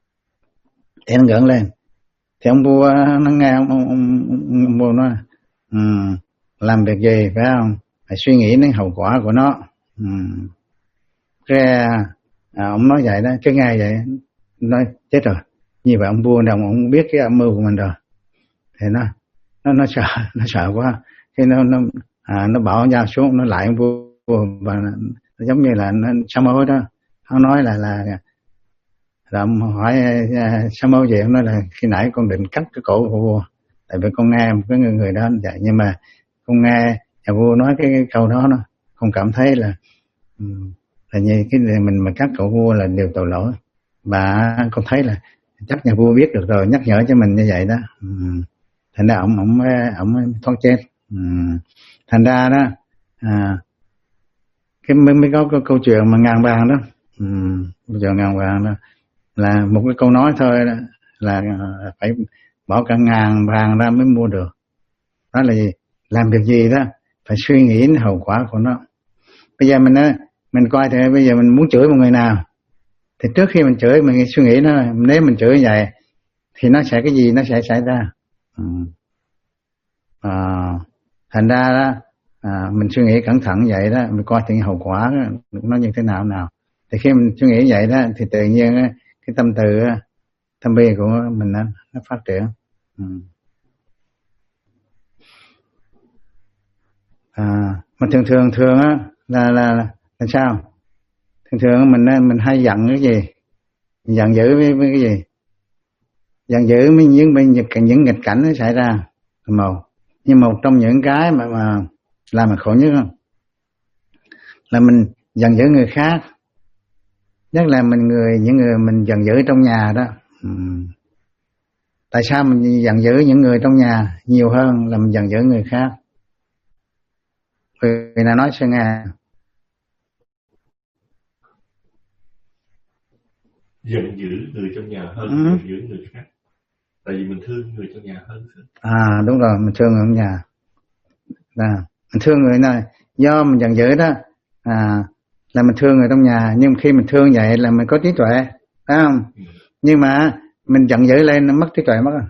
thì nó ngẩng lên thì ông vua nó nghe ông ông, ông, ông, ông vua nói ừ, làm việc gì phải không, phải suy nghĩ đến hậu quả của nó. Ừ. Cái à, ông nói vậy đó, cái nghe vậy nói chết rồi, như vậy ông vua đồng ông biết cái âm mưu của mình rồi thì nó nó nó sợ nó sợ quá, khi nó nó à, nó bỏ dao xuống, nó lại ông vua và nó giống như là nó sám hối đó. Hắn nói là là là ông hỏi sám hối gì, ông nói là khi nãy con định cắt cái cổ của vua, tại vì con nghe một cái người, người đó vậy, nhưng mà con nghe nhà vua nói cái, cái câu đó, nó không cảm thấy là là như cái mình mà cắt cổ vua là điều tội lỗi, và con thấy là chắc nhà vua biết được rồi, nhắc nhở cho mình như vậy đó. Ừ. Thành ra ông ông ông thoát chết. Ừ. Thành ra đó à, cái mới, mới có cái câu chuyện mà ngàn vàng đó. Ừ. Câu chuyện ngàn vàng đó là một cái câu nói thôi đó, là phải bỏ cả ngàn vàng ra mới mua được. Đó là gì? Làm việc gì đó phải suy nghĩ đến hậu quả của nó. Bây giờ mình mình coi thì bây giờ mình muốn chửi một người nào thì trước khi mình chửi mình suy nghĩ nó, nếu mình chửi vậy thì nó sẽ cái gì nó sẽ xảy ra. Ừ. À, thành ra đó à, mình suy nghĩ cẩn thận vậy đó, mình coi thì hậu quả đó, nó như thế nào nào. Thì khi mình suy nghĩ vậy đó thì tự nhiên cái tâm từ tâm bi của mình nó, nó phát triển. Ừ. À, mà thường thường thường á là, là là là sao? Thường thường mình mình hay giận cái gì? Mình giận dữ với, với cái gì? Giận dữ với những những những nghịch cảnh nó xảy ra một. Nhưng một trong những cái mà mà làm mình khổ nhất không? Là mình giận dữ người khác. Nhất là mình người những người mình giận dữ trong nhà đó. Ừ. Tại sao mình giận dữ những người trong nhà nhiều hơn là mình giận dữ người khác? Người nào nói sẽ nghe. Giận dữ người trong nhà hơn ừ. giận dữ người khác. Tại vì mình thương người trong nhà hơn. À đúng rồi, mình thương người trong nhà. À, mình thương người này do mình giận dữ đó à, là mình thương người trong nhà, nhưng khi mình thương vậy là mình có trí tuệ, phải không? Ừ. Nhưng mà mình giận dữ lên nó mất trí tuệ mất rồi.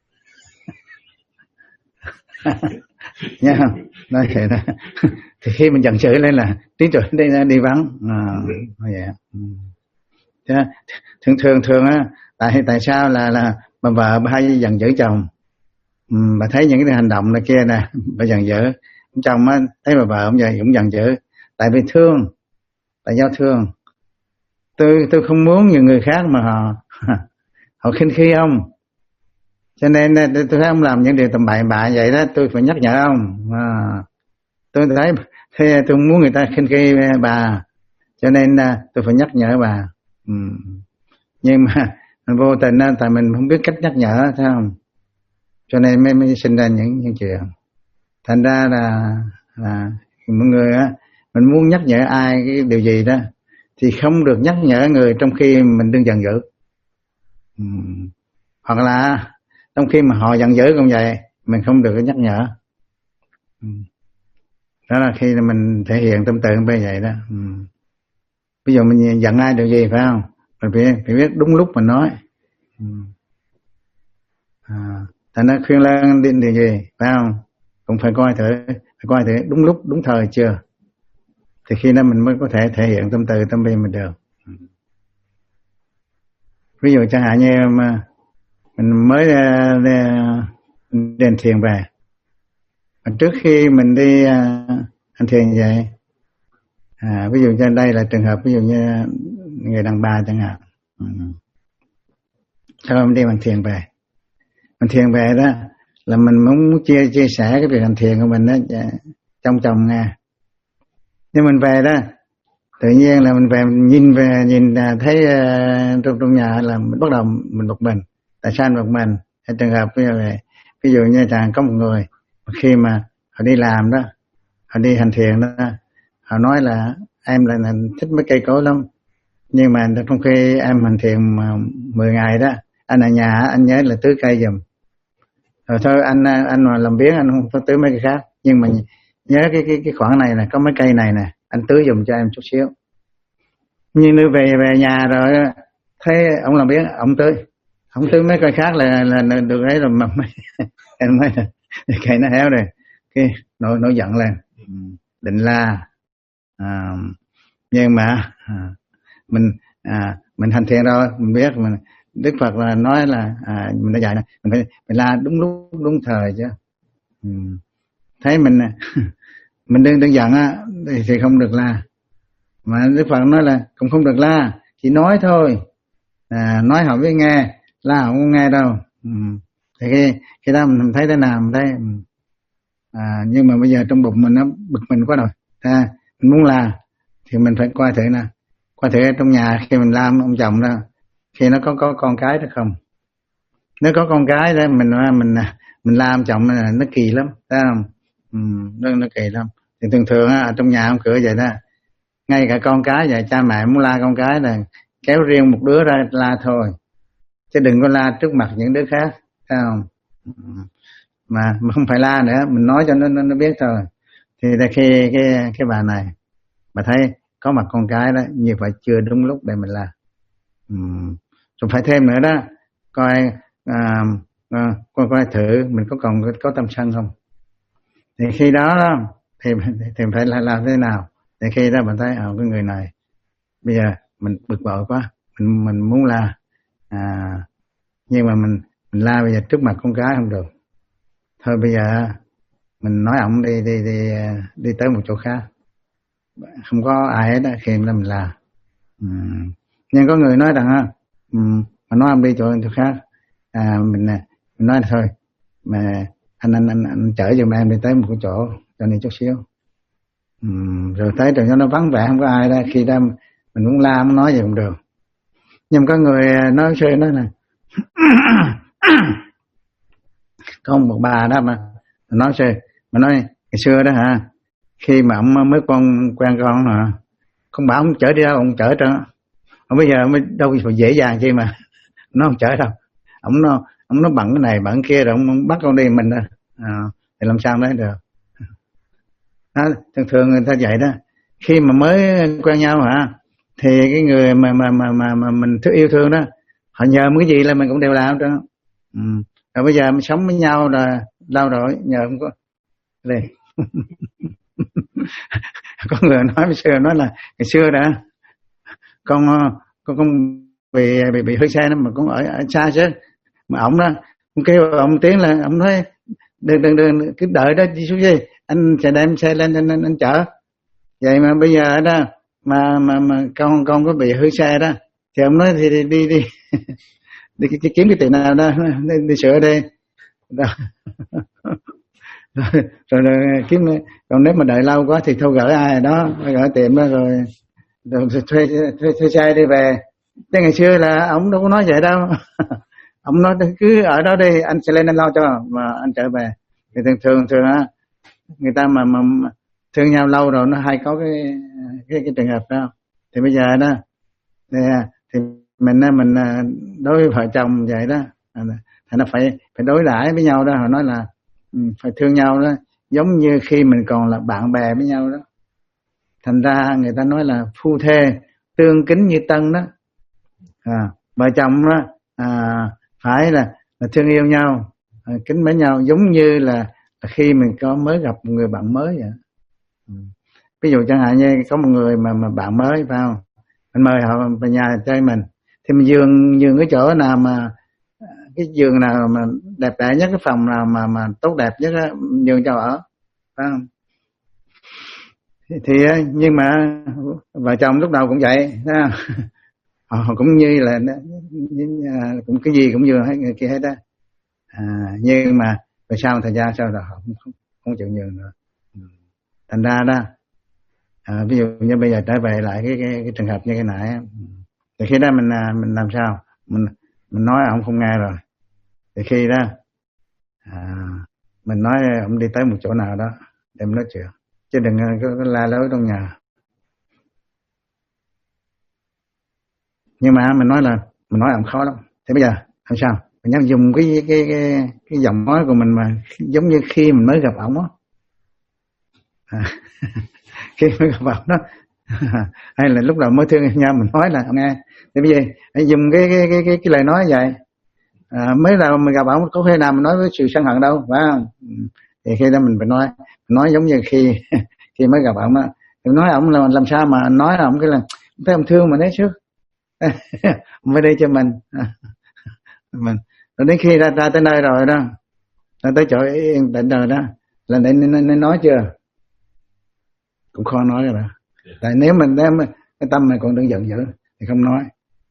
Nhớ không? Nói vậy đó. Thì khi mình giận dữ lên là trí tuệ đây là đi vắng. À, vậy. Ừ. Thường thường thường á, tại tại sao là là bà vợ bà hay giận dữ chồng? Ừ, bà thấy những cái hành động này kia nè, bà giận dữ. Chồng á thấy bà vợ ông vậy cũng giận dữ, tại vì thương, tại do thương. Tôi tôi không muốn những người khác mà họ họ khinh khi ông, cho nên tôi thấy ông làm những điều tầm bậy bạ vậy đó, tôi phải nhắc nhở ông. À, tôi thấy thế tôi muốn người ta khinh khi bà, cho nên tôi phải nhắc nhở bà. Ừ. Nhưng mà mình vô tình á, tại mình không biết cách nhắc nhở, thấy không? Cho nên mới, mới sinh ra những những chuyện. Thành ra là là mọi người á, mình muốn nhắc nhở ai cái điều gì đó thì không được nhắc nhở người trong khi mình đang giận dữ. Ừ. Hoặc là trong khi mà họ giận dữ cũng vậy, mình không được nhắc nhở. Ừ. Đó là khi mình thể hiện tâm từ như vậy đó. Ừ. Ví dụ mình giận ai điều gì phải không, mình phải, phải biết đúng lúc mình nói. Ừ. À, thành nó khuyên lơn đi điều gì phải không, cũng phải coi thử, phải coi thử đúng lúc đúng thời chưa, thì khi đó mình mới có thể thể hiện tâm từ tâm bi mình được. Ừ. Ví dụ chẳng hạn như mà mình mới đền thiền về, trước khi mình đi hành thiền vậy, à, ví dụ như đây là trường hợp ví dụ như người đàn bà chẳng hạn, ừ. Sau mình đi hành thiền về, hành thiền về đó là mình muốn chia chia sẻ cái việc hành thiền của mình đó trong chồng nghe, nhưng mình về đó tự nhiên là mình về mình nhìn về nhìn thấy uh, trong trong nhà là mình bắt đầu mình một mình. Tại sao một mình? Cái trường hợp ví dụ, ví dụ như chàng có một người khi mà họ đi làm đó, họ đi hành thiền đó, họ nói là em là, là thích mấy cây cối lắm, nhưng mà trong khi em hành thiền mười ngày đó, anh ở nhà anh nhớ là tưới cây giùm. Rồi thôi anh anh mà làm biếng anh không có tưới mấy cây khác, nhưng mà nhớ cái cái cái khoảng này là có mấy cây này nè, anh tưới giùm cho em chút xíu. Nhưng nếu về về nhà rồi thấy ông làm biếng, ông tưới, ông tưới mấy cây khác là là, là được ấy rồi mà mấy em nói là cây nó héo rồi, cái nổi nổi giận lên, định la. À, nhưng mà à, mình à, mình hành thiền rồi mình biết, mình Đức Phật là nói là à, mình đã dạy là mình phải, phải la đúng lúc đúng thời chứ. Ừ. Thấy mình mình đừng đừng giận á thì không được la, mà Đức Phật nói là cũng không được la, chỉ nói thôi, à, nói họ biết nghe, la họ không nghe đâu. Ừ. Thì khi khi đó mình thấy thế nào mình thấy à, nhưng mà bây giờ trong bụng mình nó bực mình quá rồi, à, mình muốn la thì mình phải coi thử nè, coi thử trong nhà khi mình la ông chồng đó, khi nó có có con cái đó không, nếu có con cái đó mình mình mình la ông chồng là nó kỳ lắm, thấy không? Ừ, nó, nó kỳ lắm. Thì thường thường á trong nhà ông cửa vậy đó, ngay cả con cái vậy, cha mẹ muốn la con cái là kéo riêng một đứa ra la thôi, chứ đừng có la trước mặt những đứa khác, thấy không? Mà, mà không phải la nữa, mình nói cho nó nó, nó biết thôi. Thì là khi cái cái bà này bà thấy có mặt con cái đó như vậy chưa đúng lúc để mình la. Uhm. Rồi phải thêm nữa đó, coi à, à, coi coi thử mình có còn có tâm sân không. Thì khi đó đó thì thì phải làm, làm thế nào để khi đó mình thấy ở à, cái người này bây giờ mình bực bội quá, mình mình muốn la, à, nhưng mà mình mình la bây giờ trước mặt con cái không được, thôi bây giờ mình nói ổng đi đi đi đi tới một chỗ khác, không có ai hết đó khi mình la. Uhm. Nhưng có người nói rằng á, um, mà nói ông đi chỗ chỗ khác, à, mình, mình nói là thôi mà anh anh anh, anh chở giùm em đi tới một cái chỗ cho nên chút xíu, uhm, rồi tới rồi nó vắng vẻ không có ai đó, khi đó mình muốn la muốn nói gì cũng được. Nhưng có người nói chơi nói là có một bà đó mà nói chơi mà nói ngày xưa đó hả, khi mà ông mới con quen con hả, không bảo ông chở đi đâu ông chở cho, ông bây giờ mới đâu phải dễ dàng chi mà nó không chở đâu, ông nó ông nó bằng cái này bằng cái kia rồi ông bắt con đi mình đó, à, thì làm sao đấy được. Đó, thường thường người ta dạy đó, khi mà mới quen nhau hả, thì cái người mà mà mà mà, mà mình thương yêu thương đó, họ nhờ một cái gì là mình cũng đều làm đó. Ừ. Rồi bây giờ mình sống với nhau là lâu rồi nhờ không có đây. Có người nói với xưa nói là ngày xưa đã con con con bị bị bị hơi xe nó mà con ở, ở xa chứ, mà ổng đó ông kêu ông tiếng là ông nói đừng đừng đừng cứ đợi đó đi xuống gì, anh sẽ đem xe lên anh anh, anh chở. Vậy mà bây giờ đó mà mà mà con con có bị hư xe đó thì ông nói thì đi đi đi, đi, đi kiếm cái tiền nào đó đi, đi sửa đi đó. rồi, rồi, rồi kiếm, còn nếu mà đợi lâu quá thì thôi gửi ai đó gửi tiệm đó rồi, rồi thuê, thuê thuê xe đi về. Thế ngày xưa là ông đâu có nói vậy đâu. Ông nói cứ ở đó đi anh sẽ lên anh lo cho mà anh trở về. Thì thường thường thường á người ta mà mà thương nhau lâu rồi nó hay có cái cái, cái trường hợp đó. Thì bây giờ đó thì, thì mình mình đối với vợ chồng vậy đó thì nó phải phải đối đãi với nhau đó, họ nói là phải thương nhau đó, giống như khi mình còn là bạn bè với nhau đó. Thành ra người ta nói là phu thê tương kính như tân đó. À, vợ chồng đó à, phải là, là thương yêu nhau, à, kính mến nhau, giống như là, là khi mình có mới gặp một người bạn mới vậy. Ừ. Ví dụ chẳng hạn như có một người mà mà bạn mới phải không, mình mời họ về nhà chơi mình, thì mình giường giường cái chỗ nào mà cái giường nào mà đẹp đẽ nhất, cái phòng nào mà mà tốt đẹp nhất á, giường cho ở, phải không? Thì, thì nhưng mà vợ chồng lúc đầu cũng vậy, thấy không? Họ cũng như là cũng cái gì cũng vừa hết người kia hết á, à, nhưng mà về sau thời gian sau đó họ không, không, không chịu nhường nữa. Thành ra đó, à, ví dụ như bây giờ trở về lại cái cái, cái trường hợp như cái nãy, thì khi đó mình mình làm sao, mình mình nói ông không nghe rồi, thì khi đó à, mình nói ông đi tới một chỗ nào đó để mình nói chuyện, chứ đừng có, có la lối trong nhà. Nhưng mà mình nói là mình nói ông khó lắm, thế bây giờ làm sao mình nhớ dùng cái cái cái cái giọng nói của mình mà giống như khi mình mới gặp ổng á, à, khi mới gặp ổng đó, hay là lúc đầu mới thương nhau mình nói là ông nghe, thế bây giờ hãy dùng cái cái cái cái, cái lời nói vậy, à, mới đầu mình gặp ổng có khi nào mình nói với sự sân hận đâu, phải không? Thì khi đó mình phải nói nói giống như khi khi mới gặp ổng á, nói ổng là làm sao mà nói ổng cái là thấy ông thương mình đấy chứ. Mới đi cho mình mình rồi đến khi ra ra tới nơi rồi đó, ra tới chỗ yên tĩnh rồi đó, là để nên nói chưa, cũng khó nói rồi đó. Tại nếu mình đem cái tâm này còn đừng giận dữ thì không nói.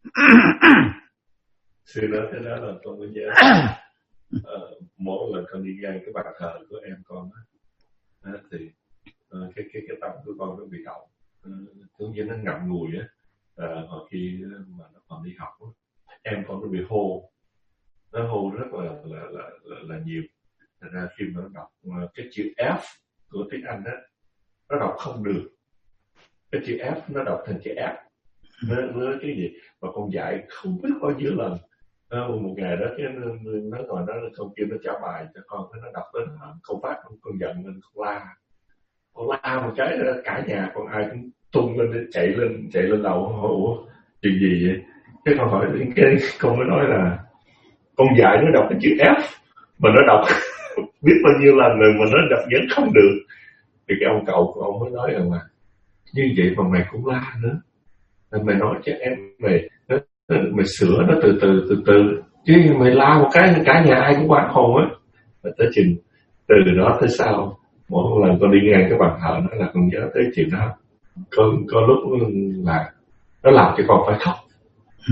Sư nói thế đó là con mới nhớ uh, mỗi lần con đi ngang cái bàn thờ của em con á, uh, thì uh, cái cái cái tâm của con nó bị động, giống uh, như nó ngậm ngùi á. Uh, hồi khi mà nó còn đi học đó, em con nó bị hô, nó hô rất là là là là, là nhiều. Thành ra khi mà nó đọc uh, cái chữ F của tiếng Anh đó, nó đọc không được, cái chữ F nó đọc thành chữ F, nó, nó cái gì mà con dạy không biết bao nhiêu lần. Uh, một ngày đó cái nó, nó ngồi đó con kia nó trả bài cho con, nó đọc đến câu phát con, con giận lên, con la, con la một cái đó, cả nhà con ai cũng tung lên, chạy lên chạy lên đầu. Ủa chuyện gì vậy? Cái con hỏi cái con mới nói là con dạy nó đọc cái chữ F mà nó đọc biết bao nhiêu lần rồi mà nó đọc vẫn không được. Thì cái ông cậu của ông mới nói rằng là như vậy mà mày cũng la nữa, mày nói cho em mày mày sửa nó từ từ từ từ chứ mày la một cái cả nhà ai cũng quan hồn á. Tới chừng từ đó tới sau mỗi lần con đi ngang cái bàn thờ đó là con nhớ tới chuyện đó. Có, có lúc là nó làm cho con phải khóc. Ừ.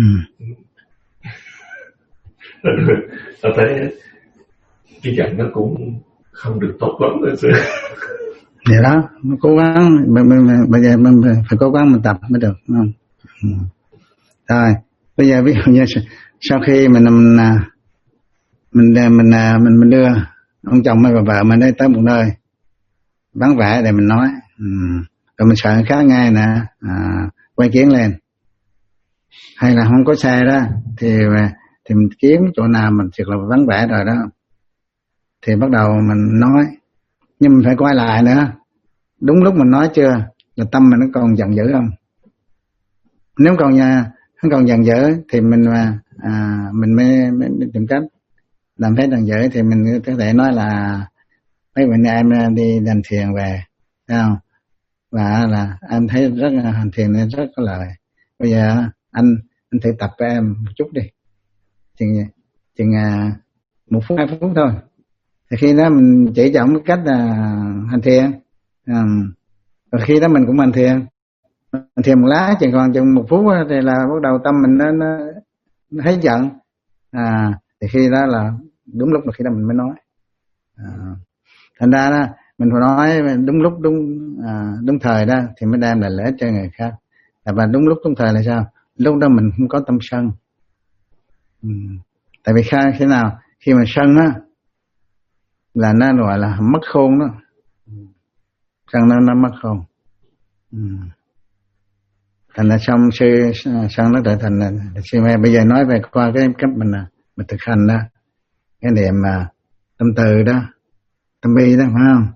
Nó thấy cái giận nó cũng không được tốt lắm rồi xưa. Vậy đó, cố gắng, bây giờ mình phải cố gắng mình tập mới được, đúng không? Ừ. Rồi, bây giờ ví dụ như sau khi mình mình mình mình mình, mình đưa ông chồng hay bà vợ mình đi tới một nơi vắng vẻ để mình nói, ừ. Rồi mình sợ khá ngay nè, à, quay kiến lên, hay là không có xe đó thì thì mình kiếm chỗ nào mình thiệt là vắng vẻ rồi đó thì bắt đầu mình nói, nhưng mình phải quay lại nữa, đúng lúc mình nói chưa là tâm mình nó còn giận dữ không. Nếu còn nhà nó còn giận dữ thì mình mà à, mình mới, mới tìm cách làm phép giận dữ thì mình có thể nói là mấy bữa nay em đi đền thiền về, thấy không? Và là em thấy rất hành thiền nên rất có lợi. Bây giờ anh anh thử tập với em một chút đi, chừng chừng một phút hai phút thôi. Thì khi đó mình chỉ cho ông cái cách là hành thiền, um, rồi khi đó mình cũng hành thiền, hành thiền một lá chừng còn chừng một phút thì là bắt đầu tâm mình nó, nó, nó hết giận, à, thì khi đó là đúng lúc là khi đó mình mới nói. À, thành ra đó mình phải nói đúng lúc đúng à, đúng thời đó thì mới đem lại lợi ích cho người khác. Và đúng lúc đúng thời là sao? Lúc đó mình không có tâm sân. Ừ. Tại vì khi, khi nào khi mà sân á là nó gọi là mất khôn đó, sân nó nó mất khôn. Ừ. Thành ra xong sư sân nó trở thành là sư mẹ bây giờ nói về qua cái cách mình mình thực hành đó, cái niệm mà tâm từ đó, tâm bi đó, phải không?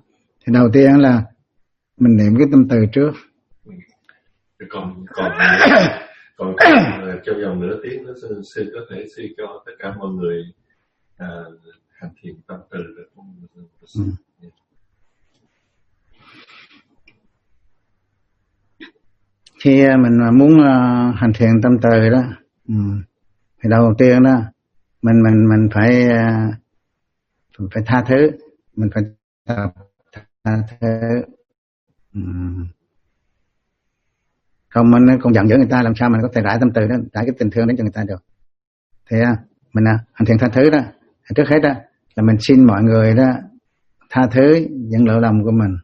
Thì đầu tiên là mình niệm cái tâm từ trước. Còn còn còn trong vòng nửa tiếng đó, sư, sư có thể sư cho tất cả mọi người à, hành thiền tâm từ được không? Ừ. Khi mình muốn uh, hành thiền tâm từ đó, ừ, thì đầu tiên đó mình mình mình phải uh, phải tha thứ, mình phải tập tha thứ. Ừ. Không mình còn giận dữ người ta, làm sao mình có thể rải tâm từ đó, rải cái tình thương đến cho người ta được. Thì uh, mình uh, hành thiền tha thứ đó, trước hết đó là mình xin mọi người đó tha thứ những lỗi lầm của mình,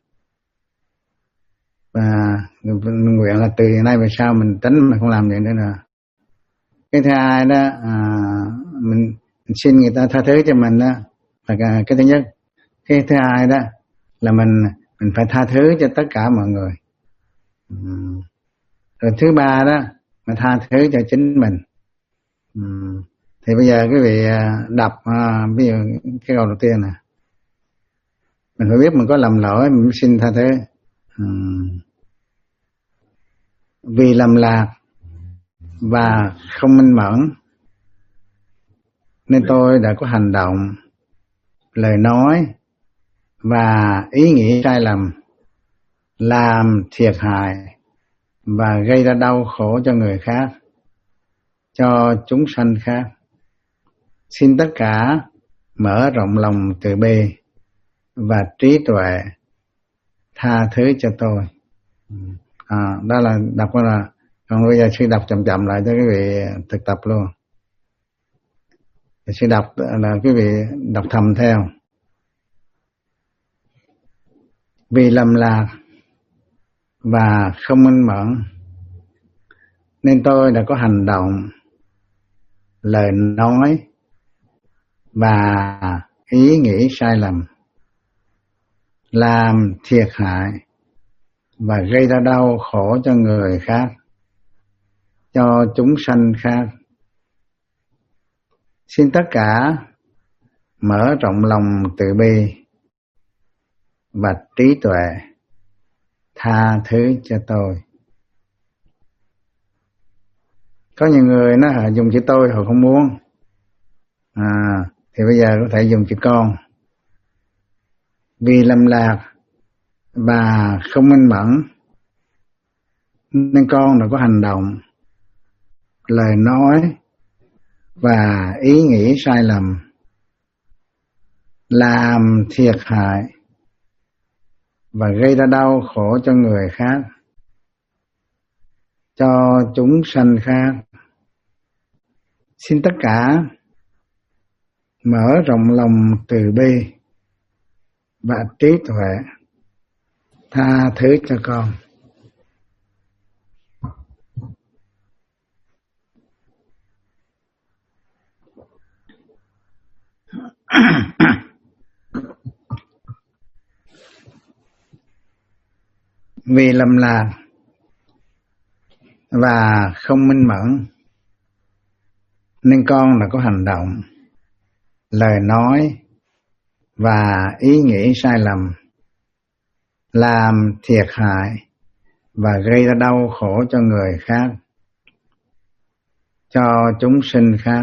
và nguyện là từ nay về sau mình tránh mà không làm vậy nữa nữa. Cái thứ hai đó à, mình, mình xin người ta tha thứ cho mình đó là cái thứ nhất. Cái thứ hai đó là mình mình phải tha thứ cho tất cả mọi người. Uhm. Rồi thứ ba đó là tha thứ cho chính mình. Uhm. Thì bây giờ quý vị đọc à, ví dụ cái câu đầu tiên nè, mình phải biết mình có lầm lỗi, mình xin tha thứ. Uhm. Vì lầm lạc và không minh mẫn nên tôi đã có hành động, lời nói và ý nghĩ sai lầm, làm thiệt hại và gây ra đau khổ cho người khác, cho chúng sanh khác. Xin tất cả mở rộng lòng từ bi và trí tuệ tha thứ cho tôi. À, đó là đọc đó là, còn bây giờ sư đọc chậm chậm lại cho quý vị thực tập luôn. Sư đọc là quý vị đọc thầm theo. Vì lầm lạc và không minh mẫn nên tôi đã có hành động, lời nói và ý nghĩ sai lầm, làm thiệt hại và gây ra đau khổ cho người khác, cho chúng sanh khác. Xin tất cả mở rộng lòng từ bi và trí tuệ tha thứ cho tôi. Có nhiều người nó họ dùng chữ tôi họ không muốn, à, thì bây giờ có thể dùng chữ con. Vì lầm lạc và không minh mẫn nên con đã có hành động, lời nói và ý nghĩ sai lầm, làm thiệt hại và gây ra đau khổ cho người khác, cho chúng sanh khác. Xin tất cả mở rộng lòng từ bi và trí tuệ tha thứ cho con. Vì lầm lạc và không minh mẫn nên con đã có hành động, lời nói và ý nghĩ sai lầm, làm thiệt hại và gây ra đau khổ cho người khác, cho chúng sinh khác.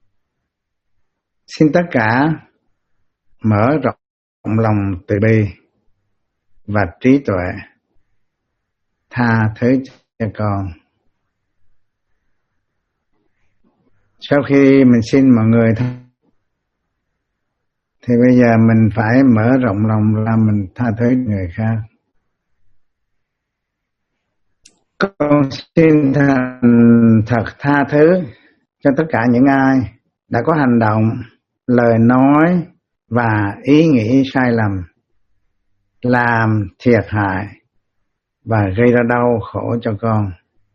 Xin tất cả mở rộng lòng từ bi và trí tuệ tha thứ cho con. Sau khi mình xin mọi người thì bây giờ mình phải mở rộng lòng ra mình tha thứ người khác. Con xin thành thật tha thứ cho tất cả những ai đã có hành động, lời nói và ý nghĩ sai lầm, làm thiệt hại và gây ra đau khổ cho con.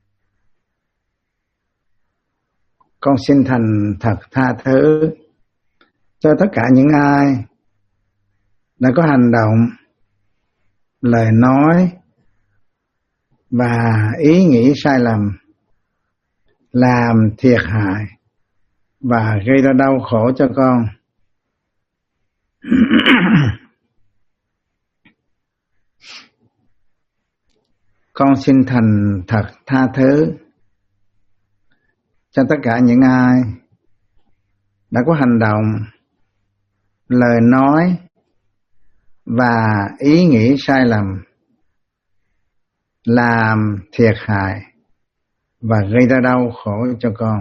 Con xin thành thật tha thứ cho tất cả những ai đã có hành động, lời nói và ý nghĩ sai lầm, làm thiệt hại và gây ra đau khổ cho con. con xin thành thật tha thứ cho tất cả những ai đã có hành động, lời nói và ý nghĩ sai lầm, làm thiệt hại và gây ra đau khổ cho con.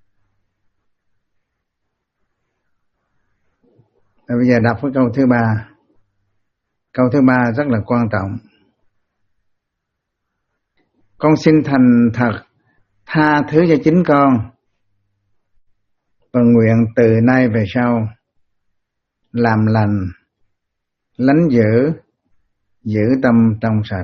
Và bây giờ đọc cái câu thứ ba. Câu thứ ba rất là quan trọng. Con xin thành thật tha thứ cho chính con và nguyện từ nay về sau làm lành, lánh dữ, giữ tâm trong sạch.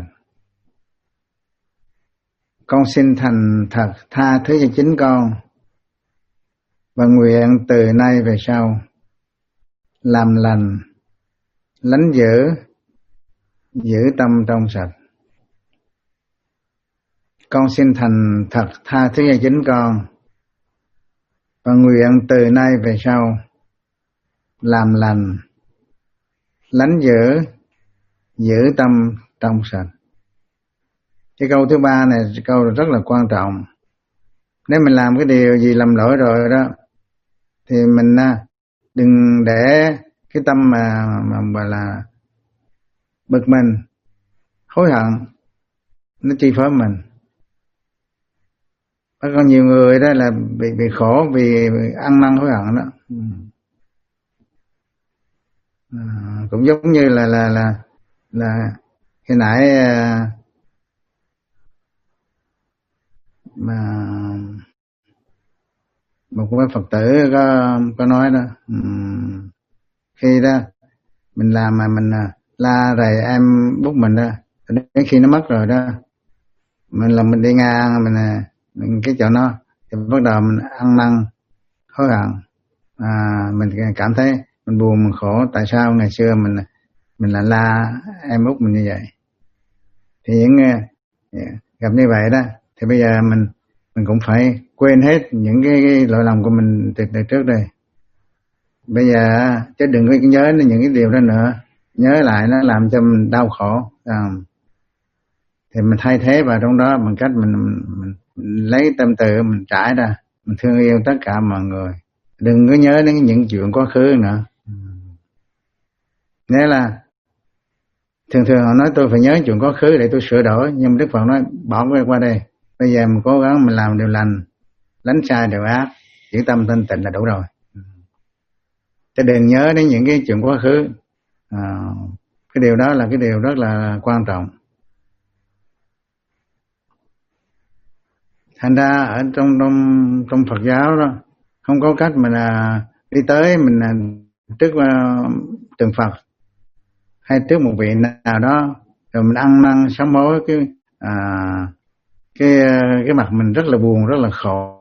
Con xin thành thật tha thứ cho chính con và nguyện từ nay về sau làm lành, lánh dữ, giữ tâm trong sạch. Con xin thành thật tha thứ cho chính con và nguyện từ nay về sau làm lành, lánh dữ, giữ tâm trong sạch. Cái câu thứ ba này câu rất là quan trọng. Nếu mình làm cái điều gì lầm lỗi rồi đó thì mình đừng để cái tâm mà mà gọi là bực mình, hối hận nó chi phối mình. Có còn nhiều người đó là bị bị khổ vì ăn năn hối hận đó. À, cũng giống như là là là là khi nãy mà một cái Phật tử có có nói đó, um, khi đó mình làm mà mình la rầy em bút mình đó, đến khi nó mất rồi đó, mình là mình đi ngang mình mình cái chỗ nó thì bắt đầu mình ăn năn hối hận. À, mình cảm thấy mình buồn, mình khổ, tại sao ngày xưa mình mình là la em út mình như vậy. Thì những gặp như vậy đó thì bây giờ mình mình cũng phải quên hết những cái, cái lỗi lầm của mình từ, từ trước đây. Bây giờ chứ đừng có nhớ những cái điều đó nữa, nhớ lại nó làm cho mình đau khổ. À, thì mình thay thế vào trong đó bằng cách mình, mình, mình, mình lấy tâm từ mình trải ra, mình thương yêu tất cả mọi người, đừng có nhớ đến những chuyện quá khứ nữa. Nếu là thường thường họ nói tôi phải nhớ chuyện quá khứ để tôi sửa đổi, nhưng Đức Phật nói bỏ qua đây, bây giờ mình cố gắng mình làm điều lành, lánh sai điều ác, giữ tâm thanh tịnh là đủ rồi. Chứ đừng nhớ đến những cái chuyện quá khứ. À, cái điều đó là cái điều rất là quan trọng. Thành ra ở trong trong trong Phật giáo đó không có cách mình là đi tới mình là trước uh, tượng Phật hay trước một vị nào đó rồi mình ăn năn sám hối cái à, cái cái mặt mình rất là buồn, rất là khổ.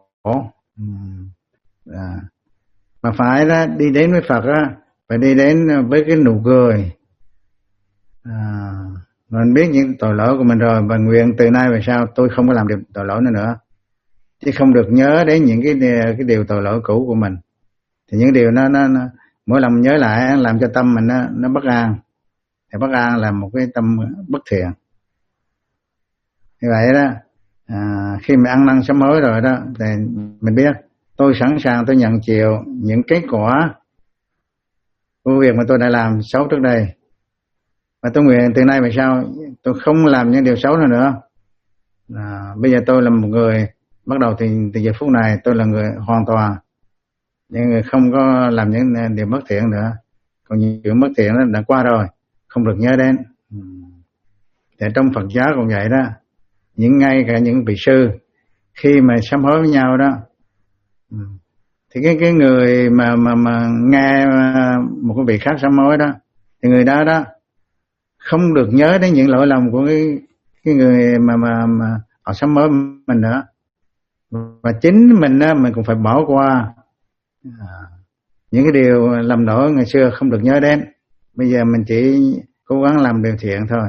À, mà phải đó đi đến với Phật á, phải đi đến với cái nụ cười. À, mình biết những tội lỗi của mình rồi và nguyện từ nay về sau tôi không có làm được tội lỗi nữa nữa, chứ không được nhớ đến những cái cái điều tội lỗi cũ của mình. Thì những điều nó, nó, nó mỗi lần nhớ lại làm cho tâm mình nó, nó bất an. Thì bất an là một cái tâm bất thiện. Như vậy đó, à, khi mình ăn năn sám hối rồi đó thì mình biết tôi sẵn sàng tôi nhận chịu những kết quả của việc mà tôi đã làm xấu trước đây, và tôi nguyện từ nay về sau tôi không làm những điều xấu nữa nữa. À, bây giờ tôi là một người bắt đầu từ, từ giờ phút này tôi là người hoàn toàn những người không có làm những điều bất thiện nữa. Còn những điều bất thiện đó đã qua rồi, không được nhớ đến. Thì trong Phật giáo cũng vậy đó, những ngay cả những vị sư khi mà sám hối với nhau đó thì cái cái người mà mà mà nghe một cái vị khác sám hối đó thì người đó đó không được nhớ đến những lỗi lầm của cái cái người mà mà mà họ sám hối mình nữa, và chính mình đó mình cũng phải bỏ qua à, những cái điều lầm lỗi ngày xưa không được nhớ đến. Bây giờ mình chỉ cố gắng làm điều thiện thôi.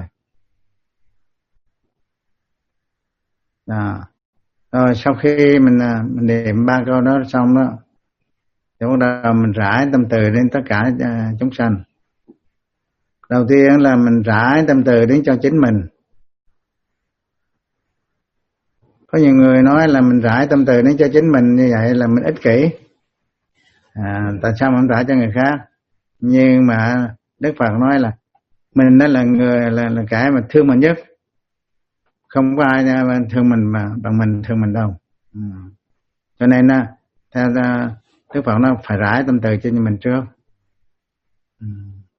À, rồi sau khi mình mình niệm ba câu đó xong đó thì bắt đầu mình rải tâm từ đến tất cả uh, chúng sanh. Đầu tiên là mình rải tâm từ đến cho chính mình. Có nhiều người nói là mình rải tâm từ đến cho chính mình, như vậy là mình ích kỷ. À, tại sao mình không rải cho người khác? Nhưng mà Đức Phật nói là mình đó là người là, là cái mà thương mình nhất. Không có ai thương mình mà bằng mình thương mình đâu. Ừ. Cho nên á, theo Đức Phật nó phải rải tâm từ cho mình trước. Ừ.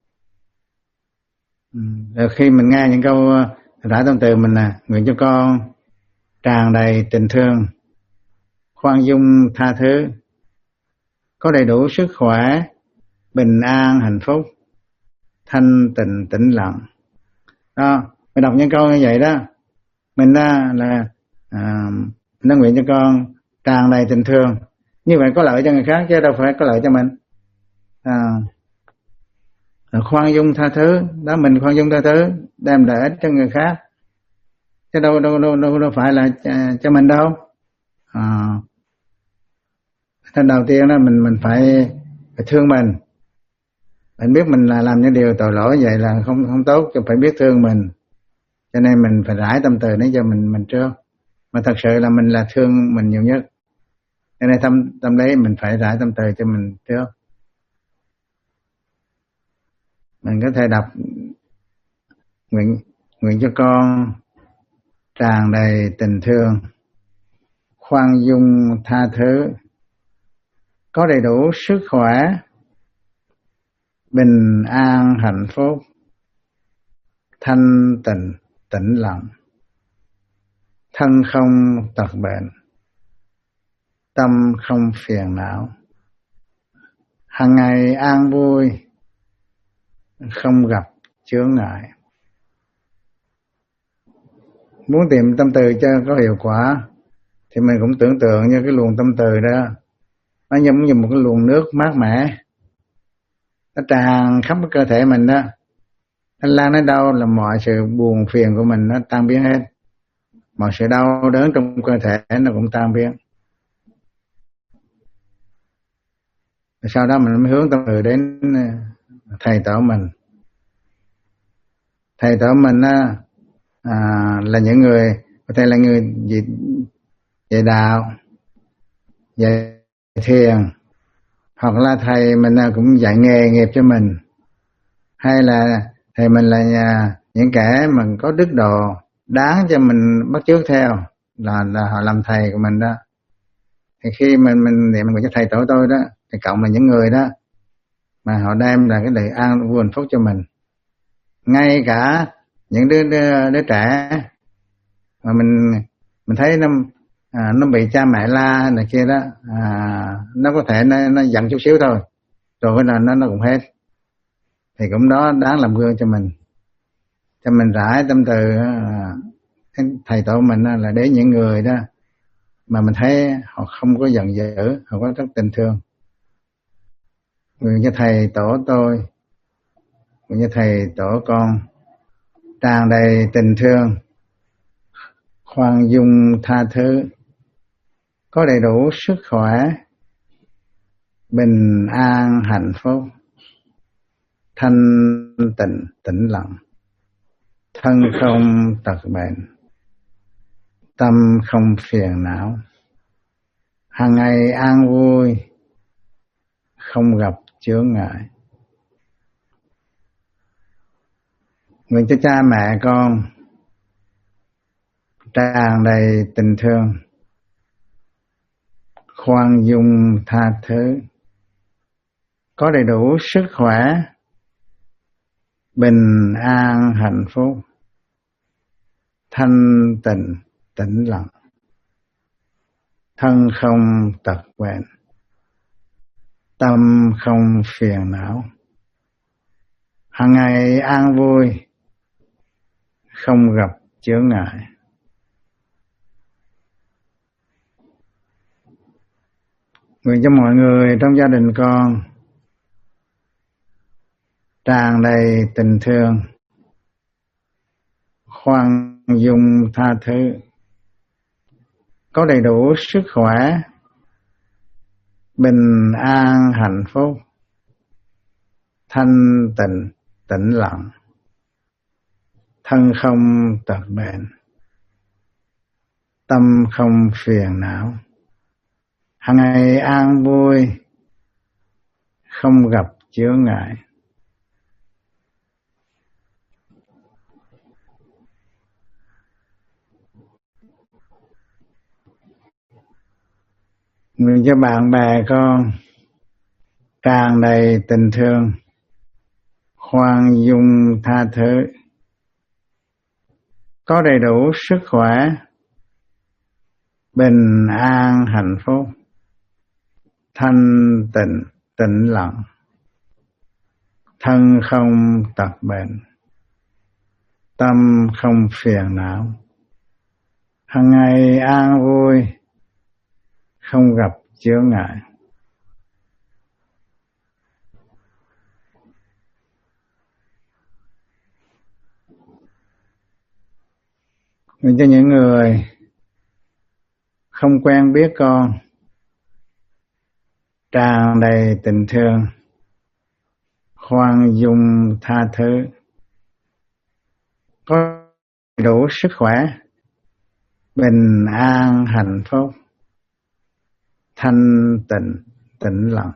Ừ. Rồi khi mình nghe những câu rải tâm từ mình là nguyện cho con tràn đầy tình thương, khoan dung tha thứ, có đầy đủ sức khỏe, bình an hạnh phúc, thanh tịnh tĩnh lặng. Đó, mình đọc những câu như vậy đó, mình đó là à, nó nguyện cho con tràn đầy tình thương. Như vậy có lợi cho người khác chứ đâu phải có lợi cho mình. À, khoan dung tha thứ, đó mình khoan dung tha thứ đem lợi ích cho người khác, chứ đâu đâu đâu đâu, đâu phải là cho, cho mình đâu. À, thế đầu tiên đó mình mình phải, phải thương mình. Mình biết mình là làm những điều tội lỗi vậy là không không tốt, chứ phải biết thương mình. Cho nên mình phải rải tâm từ đến cho mình mình trước. Mà thật sự là mình là thương mình nhiều nhất. Cho nên tâm tâm đấy mình phải rải tâm từ cho mình trước. Mình có thể đọc nguyện nguyện cho con tràn đầy tình thương, khoan dung tha thứ, có đầy đủ sức khỏe, bình an hạnh phúc, thanh tịnh tĩnh lặng, thân không tật bệnh, tâm không phiền não, hàng ngày an vui, không gặp chướng ngại. Muốn tìm tâm từ cho có hiệu quả thì mình cũng tưởng tượng như cái luồng tâm từ đó, nó giống như một cái luồng nước mát mẻ, nó tràn khắp cái cơ thể mình đó. Nó lan đến đâu là mọi sự buồn phiền của mình nó tan biến hết, mọi sự đau đớn trong cơ thể nó cũng tan biến. Sau đó mình mới hướng tâm từ đến thầy tổ mình. Thầy tổ mình á, à, là những người có thể là người dạy, dạy đạo, dạy thiền, hoặc là thầy mình cũng dạy nghề nghiệp cho mình, hay là thầy mình là nhà, những kẻ mà có đức độ đáng cho mình bắt chước theo, là là họ làm thầy của mình đó. Thì khi mình mình niệm mình cho thầy tổ tôi đó, thì cộng là những người đó mà họ đem là cái lời an vui hạnh phúc cho mình. Ngay cả những đứa đứa, đứa trẻ mà mình mình thấy nó à, nó bị cha mẹ la này kia đó, à, nó có thể nó, nó giận chút xíu thôi, rồi cái là nó nó cũng hết. Thì cũng đó đáng làm gương cho mình, cho mình rải tâm từ à, thầy tổ mình là đến những người đó mà mình thấy họ không có giận dữ, họ có rất tình thương. Nguyện cho thầy tổ tôi, nguyện cho thầy tổ con tràn đầy tình thương, khoan dung tha thứ, có đầy đủ sức khỏe, bình an hạnh phúc, thanh tịnh tĩnh lặng, thân không tật bệnh, tâm không phiền não, hàng ngày an vui, không gặp chướng ngại. Nguyện cho cha mẹ con tràn đầy tình thương, khoan dung tha thứ, có đầy đủ sức khỏe, bình an hạnh phúc, thanh tịnh tĩnh lặng, thân không tật bệnh, tâm không phiền não, hàng ngày an vui, không gặp chướng ngại. Nguyện cho mọi người trong gia đình con tràn đầy tình thương, khoan dung tha thứ, có đầy đủ sức khỏe, bình an hạnh phúc, thanh tịnh tĩnh lặng, thân không tật bệnh, tâm không phiền não, hàng ngày an vui, không gặp chướng ngại. Nguyện cho bạn bè con tràn đầy tình thương, khoan dung tha thứ, có đầy đủ sức khỏe, bình an hạnh phúc, thanh tịnh tĩnh lặng, thân không tật bệnh, tâm không phiền não, hằng ngày an vui, không gặp chướng ngại. Nguyện cho những người không quen biết con tràn đầy tình thương, khoan dung tha thứ, có đủ sức khỏe, bình an hạnh phúc, thanh tịnh tĩnh lặng,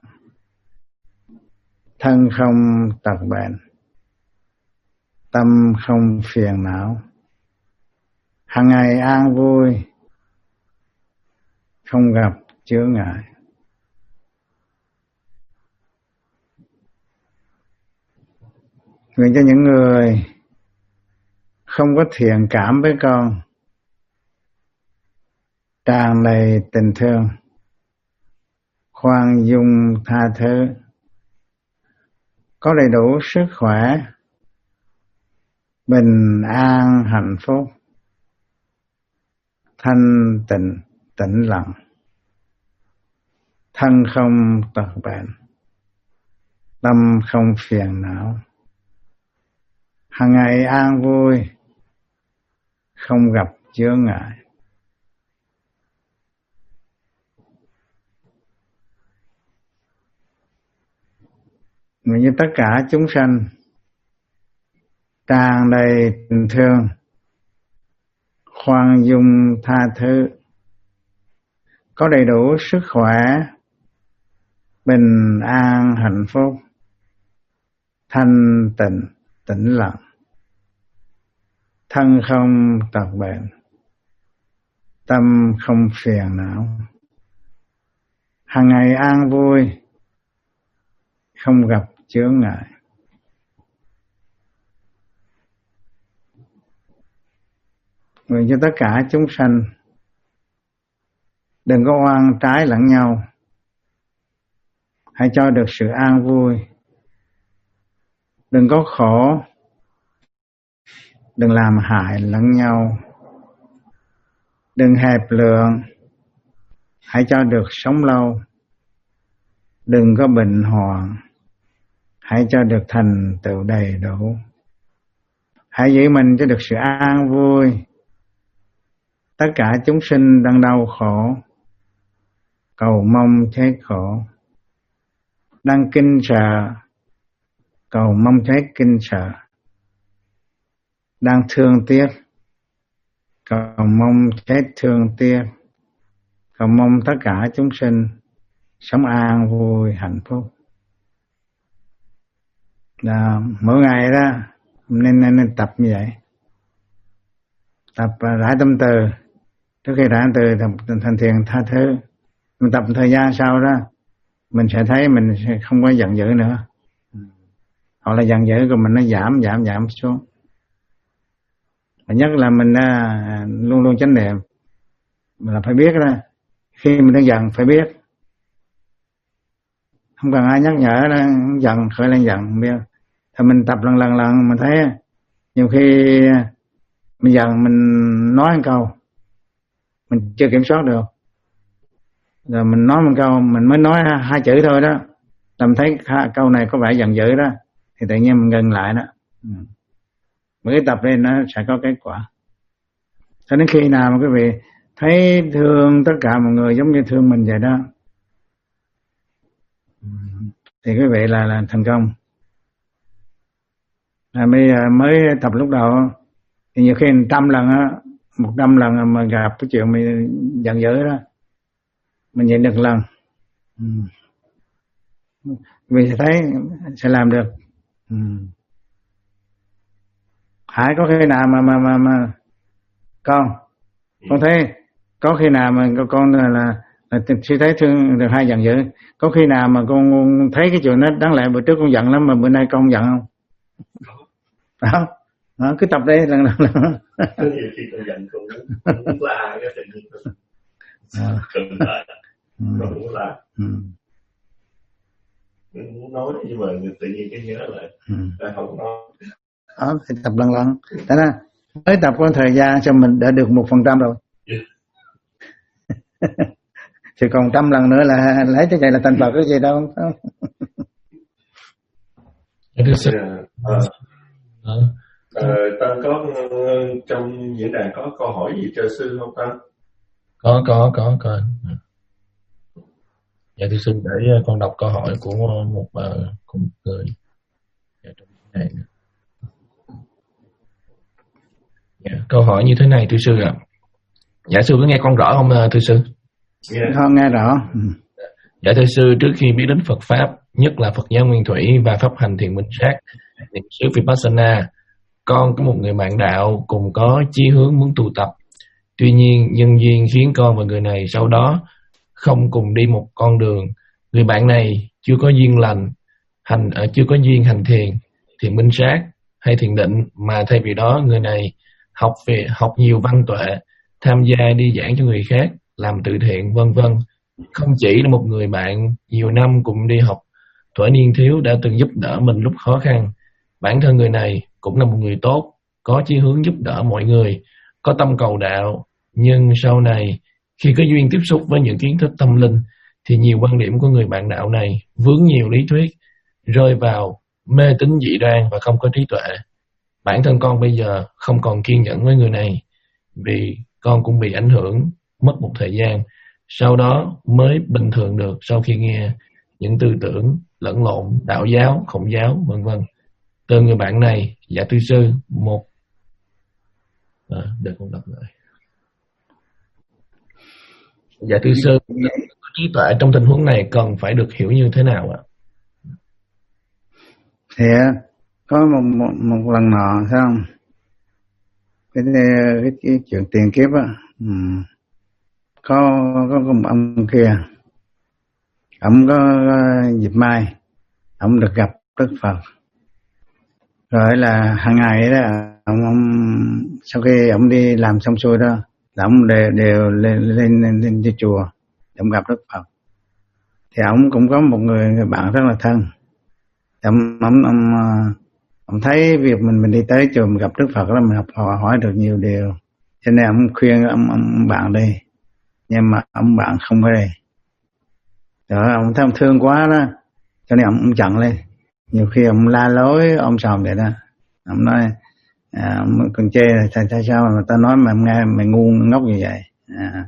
thân không tật bệnh, tâm không phiền não, hằng ngày an vui, không gặp chướng ngại. Nguyện cho những người không có thiện cảm với con tràn đầy tình thương, khoan dung tha thứ, có đầy đủ sức khỏe, bình an hạnh phúc, thanh tịnh tĩnh lặng, thân không tật bệnh, tâm không phiền não, hằng ngày an vui, không gặp chướng ngại. Nguyện như tất cả chúng sanh tràn đầy tình thương, khoan dung tha thứ, có đầy đủ sức khỏe, bình an hạnh phúc, thanh tịnh tĩnh lặng, thân không tật bệnh, tâm không phiền não, hằng ngày an vui, không gặp chướng ngại. Nguyện cho tất cả chúng sanh đừng có oan trái lẫn nhau, hãy cho được sự an vui, đừng có khổ, đừng làm hại lẫn nhau, đừng hẹp lượng, hãy cho được sống lâu, đừng có bệnh hoạn, hãy cho được thành tựu đầy đủ, hãy giữ mình cho được sự an vui. Tất cả chúng sinh đang đau khổ, cầu mong chết khổ, đang kinh sợ, cầu mong chết kinh sợ, đang thương tiếc, cầu mong chết thương tiếc, cầu mong tất cả chúng sinh sống an vui hạnh phúc. Đó, mỗi ngày đó nên, nên nên tập như vậy, tập rải tâm từ. Trước khi rải từ thành thiền tha thứ, mình tập thời gian sau đó mình sẽ thấy mình sẽ không có giận dữ nữa, hoặc là giận dữ rồi mình nó giảm giảm giảm xuống. Và nhất là mình à, luôn luôn chánh niệm, mình là phải biết đó, khi mình đang giận phải biết, không cần ai nhắc nhở đó, giận khởi lên giận không biết. Thì mình tập lần lần lần mình thấy nhiều khi mình giận mình nói một câu mình chưa kiểm soát được, rồi mình nói một câu mình mới nói hai chữ thôi đó, làm thấy câu này có vẻ giận dữ đó, thì tự nhiên mình ngừng lại đó. Mỗi cái tập lên nó sẽ có kết quả. Cho đến khi nào mà quý vị thấy thương tất cả mọi người giống như thương mình vậy đó, thì quý vị là, là thành công. Là mới, mới tập lúc đầu thì nhiều khi trăm lần á, một trăm lần mà gặp cái chuyện mình giận dữ đó, mình nhịn được lần, ừ. Mình sẽ thấy sẽ làm được. Ừ. Hải có khi nào mà mà mà mà con con thấy có khi nào mà con là là, là suy thấy thương được hay giận dữ, có khi nào mà con thấy cái chuyện đó đáng lẽ bữa trước con giận lắm mà bữa nay con giận không? Đó, đó cứ tập đi lần lần lần. Có nhiều khi con giận cũng cũng la cái tự nhiên cần lại rồi cũng la, muốn nói nhưng mà tự nhiên cái nhớ lại ta không nói. Đó thì tập lần lần, thế nên mới tập có thời gian cho mình đã được một phần trăm rồi. Yeah. Thì còn trăm lần nữa là lấy cái này là thành Phật cái gì đâu. À, à, ta có trong diễn đàn có câu hỏi gì cho sư không ta? Có có có có. Dạ thưa sư, để con đọc câu hỏi của một của một người trong này. Dạ, câu hỏi như thế này thưa sư ạ. À. Dạ sư có nghe con rõ không thưa sư? Yeah. Con nghe rõ. Dạ thưa sư, trước khi biết đến Phật pháp, nhất là Phật giáo Nguyên Thủy và pháp hành thiền minh sát, niệm xứ Vipassana, con có một người bạn đạo cùng có chí hướng muốn tu tập. Tuy nhiên nhân duyên khiến con và người này sau đó không cùng đi một con đường. Người bạn này chưa có duyên lành, hành chưa có duyên hành thiền, thiền minh sát hay thiền định, mà thay vì đó người này học về học nhiều văn tuệ, tham gia đi giảng cho người khác, làm từ thiện vân vân. Không chỉ là một người bạn nhiều năm cùng đi học thuở niên thiếu đã từng giúp đỡ mình lúc khó khăn, bản thân người này cũng là một người tốt, có chí hướng giúp đỡ mọi người, có tâm cầu đạo. Nhưng sau này khi có duyên tiếp xúc với những kiến thức tâm linh thì nhiều quan điểm của người bạn đạo này vướng nhiều lý thuyết, rơi vào mê tín dị đoan và không có trí tuệ. Bản thân con bây giờ không còn kiên nhẫn với người này, vì con cũng bị ảnh hưởng mất một thời gian, sau đó mới bình thường được sau khi nghe những tư tưởng lẫn lộn đạo giáo, khổng giáo vân vân từ người bạn này. Dạ thưa sư, một à, để con đọc lại. Dạ thưa sư, trí tuệ trong tình huống này cần phải được hiểu như thế nào ạ? Thì có một, một, một lần nọ thấy không, cái, cái, cái chuyện tiền kiếp á, ừ. có, có có một ông kia, ông có dịp mai ông được gặp Đức Phật, rồi là hàng ngày đó ông, ông sau khi ông đi làm xong xuôi đó là ông đều, đều lên lên lên, lên đi chùa ông gặp Đức Phật. Thì ông cũng có một người, người bạn rất là thân. Ông ông ông, ông thấy việc mình mình đi tới chùa mình gặp Đức Phật đó, mình học hỏi, hỏi được nhiều điều, cho nên ông khuyên ông, ông bạn đi, nhưng mà ông bạn không có đi. Rồi ông thấy ông thương quá đó, cho nên ông, ông giận lên, nhiều khi ông la lối ông sòm vậy đó. Ông nói à, ông còn chê là tại, tại sao mà ta nói mà nghe mày ngu ngốc như vậy. À.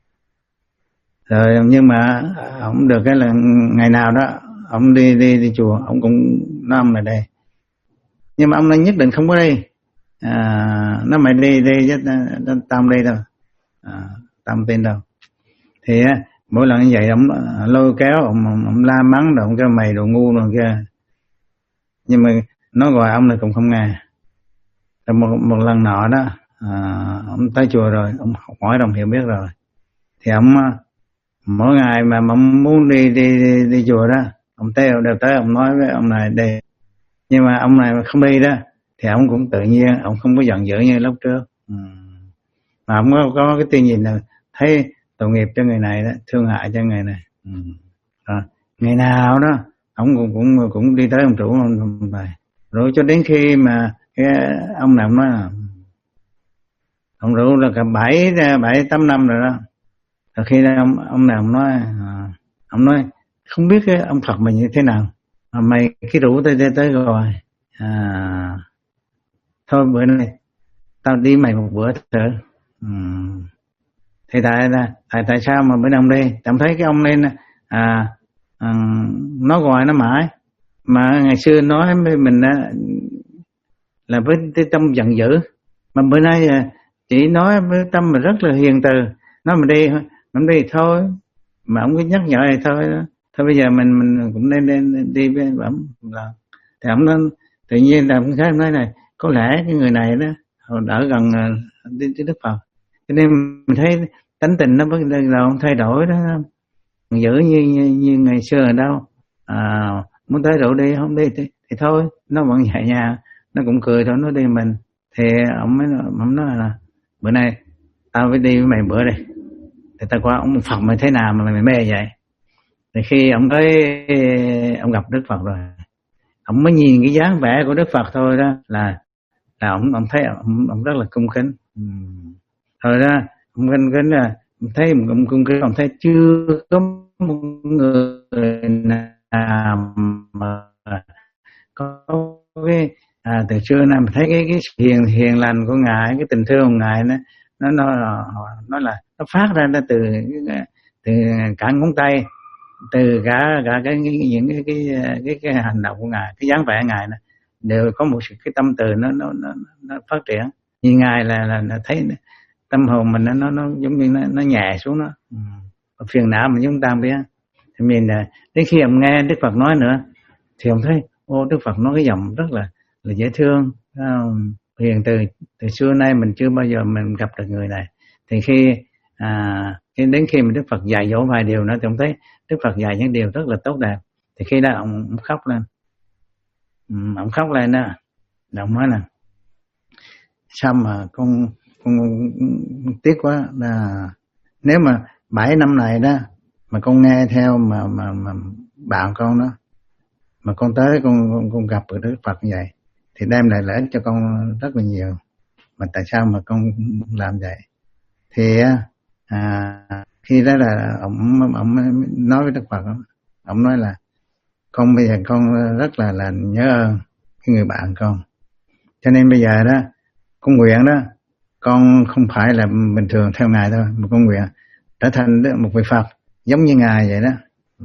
Rồi nhưng mà ông được cái là ngày nào đó ông đi đi đi chùa, ông cũng nói ông là đây, nhưng mà ông nói nhất định không có đi. À, nó mày đi đi chứ tao không đi đâu, à, tao không tin đâu. Thì mỗi lần như vậy ông lôi kéo, ông, ông, ông la mắng rồi ông kêu mày đồ ngu rồi kia, nhưng mà nói gọi ông này cũng không nghe. Rồi một, một lần nọ đó à, ông tới chùa rồi, ông hỏi đồng hiểu biết rồi, thì ông mỗi ngày mà ông muốn đi đi đi, đi chùa đó, ông tới đều tới ông nói với ông này đi, nhưng mà ông này mà không đi đó thì ông cũng tự nhiên, ông không có giận dữ như lúc trước. Ừ. Mà ông có, có cái tiêu nhìn là thấy tội nghiệp cho người này đó, thương hại cho người này. Ừ. Rồi, ngày nào đó ông cũng cũng cũng đi tới ông chủ ông bài, rồi cho đến khi mà cái ông này ông nói là ông rượu là cả bảy bảy tám năm rồi đó. Rồi khi ông ông nào ông nói à, ông nói không biết cái ông Phật mình như thế nào mà mày cái rượu tới tới, tới rồi à, thôi bữa nay tao đi mày một bữa thử. Ừ. Thì tại tại tại sao mà bữa nay ông đi? Cảm thấy cái ông lên à, à nó gọi nó mãi, mà ngày xưa nói với mình là với cái tâm giận dữ, mà bữa nay chỉ nói với tâm mà rất là hiền từ, nói mình đi mình đi thôi, mà ông cứ nhắc nhở thì thôi đó. Thôi bây giờ mình mình cũng nên nên đi với ông là, thì ông nói tự nhiên là ông khác nói này, có lẽ cái người này đó họ đỡ gần đi tới Đức Phật, cho nên mình thấy tánh tình nó bắt đầu thay đổi đó, mình giữ như, như như ngày xưa ở đâu, à, muốn tới rượu đi không đi thì, thì thôi, nó vẫn nhẹ nhàng, nó cũng cười thôi, nó đi mình. Thì ông mới ông nói là bữa nay tao phải đi với mày bữa đi, thì tao qua ông Phật mày thế nào mà mày mê vậy. Thì khi ông tới ông gặp Đức Phật rồi, ông mới nhìn cái dáng vẻ của Đức Phật thôi đó là là ông ông thấy ông, ông rất là cung kính. Uhm. Thôi đó ông kính kính là ông thấy ông cung kính, ông thấy chưa có một người nào mà có cái à, từ xưa nay mình thấy cái cái hiền hiền lành của ngài, cái tình thương của ngài nó nó nó nó là nó phát ra từ từ cả ngón tay, từ cả cả cái những cái cái cái, cái hành động của ngài, cái dáng vẻ ngài này đều có một sự cái tâm từ nó nó nó, nó phát triển. Như ngài là, là là thấy tâm hồn mình nó nó, nó giống như nó, nó nhẹ xuống đó, ừ. Phiền não mình chúng ta biết. Thì mình là đến khi ông nghe Đức Phật nói nữa thì ông thấy ô, Đức Phật nói cái giọng rất là là dễ thương, um, hiền từ. Từ xưa nay mình chưa bao giờ mình gặp được người này. Thì khi à, đến khi mà Đức Phật dạy dỗ vài điều nữa thì ông thấy Đức Phật dạy những điều rất là tốt đẹp. Thì khi đó ông, ông khóc lên, ừ, ông khóc lên đó, ông nói là sao mà con con, con tiếc quá, là nếu mà bảy năm này đó mà con nghe theo mà mà mà bạn con đó, mà con tới con con, con gặp được Đức Phật như vậy thì đem lại lợi ích cho con rất là nhiều, mà tại sao mà con làm vậy. Thì à, khi đó là ông ông nói với Đức Phật, ông nói là con bây giờ con rất là là nhớ ơn cái người bạn con, cho nên bây giờ đó con nguyện đó, con không phải là bình thường theo ngài thôi, mà con nguyện trở thành một vị Phật giống như ngài vậy đó,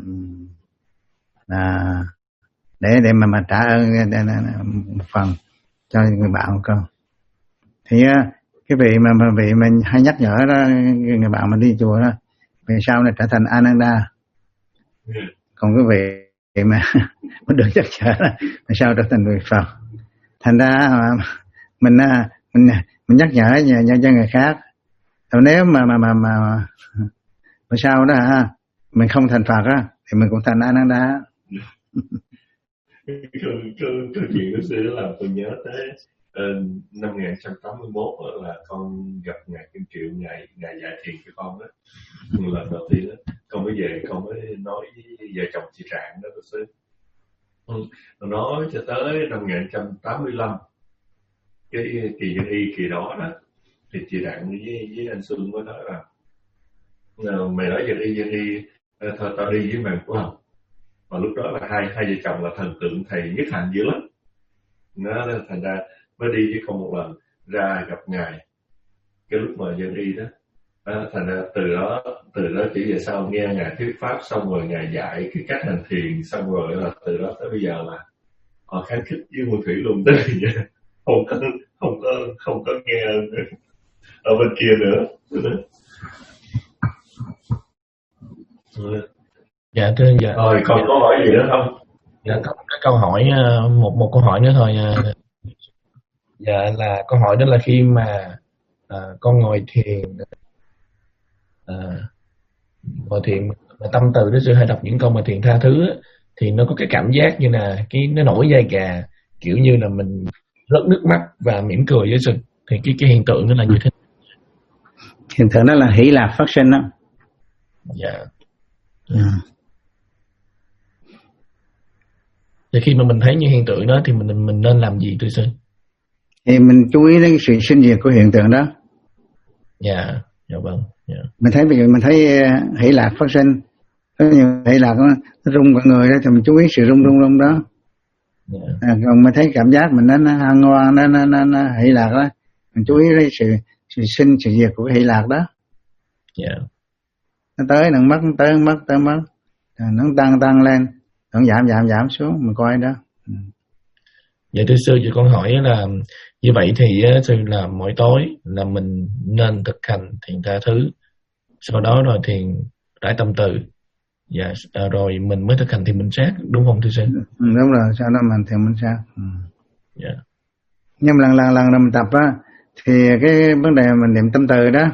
à, để để mà mà trả ơn một phần cho người bạn của con. Thì cái vị mà, mà vị mình hay nhắc nhở đó, người bạn mà đi chùa đó, về sau này trở thành Ananda. Còn cái vị mà mới được nhắc nhở về sau trở thành vị Phật. Thành ra mình mình mình nhắc nhở cho người khác. Còn nếu mà mà mà mà mà sau đó mình không thành Phật á thì mình cũng thành Ananda. Câu câu chuyện của xưa làm tôi nhớ tới uh, năm một nghìn chín trăm tám mươi mốt là con gặp ngài Kim Triệu, ngài ngài dạy thiền cho con đó. Lần đầu tiên đó, con mới về con mới nói với vợ chồng chị Trạng đó xưa. Nó nói cho tới năm một nghìn chín trăm tám mươi lăm cái kỳ dân y kỳ đó đó, thì chị Trạng với, với anh Xuân mới nói là mày nói dân y dân y thôi tao đi với mày của không. Mà lúc đó là hai hai vợ chồng là thần tượng thầy Nhất Hạnh dữ lắm, nó thành ra mới đi với con một lần ra gặp ngài cái lúc mà dân y đó. À, thành ra từ đó từ đó chỉ về sau nghe ngài thuyết pháp xong rồi ngài dạy cái cách hành thiền xong rồi là từ đó tới bây giờ là họ kháng khích với Nguyên Thủy luôn, tới bây giờ không có không có không có nghe ở bên kia nữa. Dạ thưa dạ. Rồi còn câu hỏi gì nữa không? Dạ có cái câu hỏi một một câu hỏi nữa thôi. Dạ là câu hỏi đó là khi mà à, con ngồi thiền à, ngồi thiền mà tâm từ đó sư hay đọc những câu mà thiền tha thứ á, thì nó có cái cảm giác như là cái nó nổi da gà, kiểu như là mình rớt nước mắt và mỉm cười với sư. Thì cái cái hiện tượng đó là như thế nào? Hiện tượng đó là hỷ lạc phát sinh đó. Dạ. Ừ. Thì khi mà mình thấy những hiện tượng đó thì mình mình nên làm gì thưa sư? Thì mình chú ý đến sự sinh diệt của hiện tượng đó. Dạ, dạ vâng. Dạ. Mình thấy bây giờ mình thấy hỷ lạc phát sinh, có nhiều hỷ lạc nó, nó rung cả người đó thì mình chú ý sự rung rung rung đó. Dạ. À, còn mình thấy cảm giác mình nó nó ngoan nó nó nó, nó hỷ lạc đó, mình chú ý đến sự sự sinh sự diệt của hỷ lạc đó. Dạ. Nó tới nó mất, nó tới nó mất, tới mất, nó tăng tăng lên, nó giảm giảm giảm xuống, mình coi đó. Dạ thưa sư, cho con hỏi là như vậy thì sư là mỗi tối là mình nên thực hành thiền tha thứ, sau đó rồi thiền rải tâm từ, dạ rồi mình mới thực hành thiền minh sát, đúng không thưa sư? Ừ, đúng rồi, sau đó mình thiền minh sát. Ừ. Dạ. Nhưng lần lần lần mình tập á thì cái vấn đề mình niệm tâm từ đó,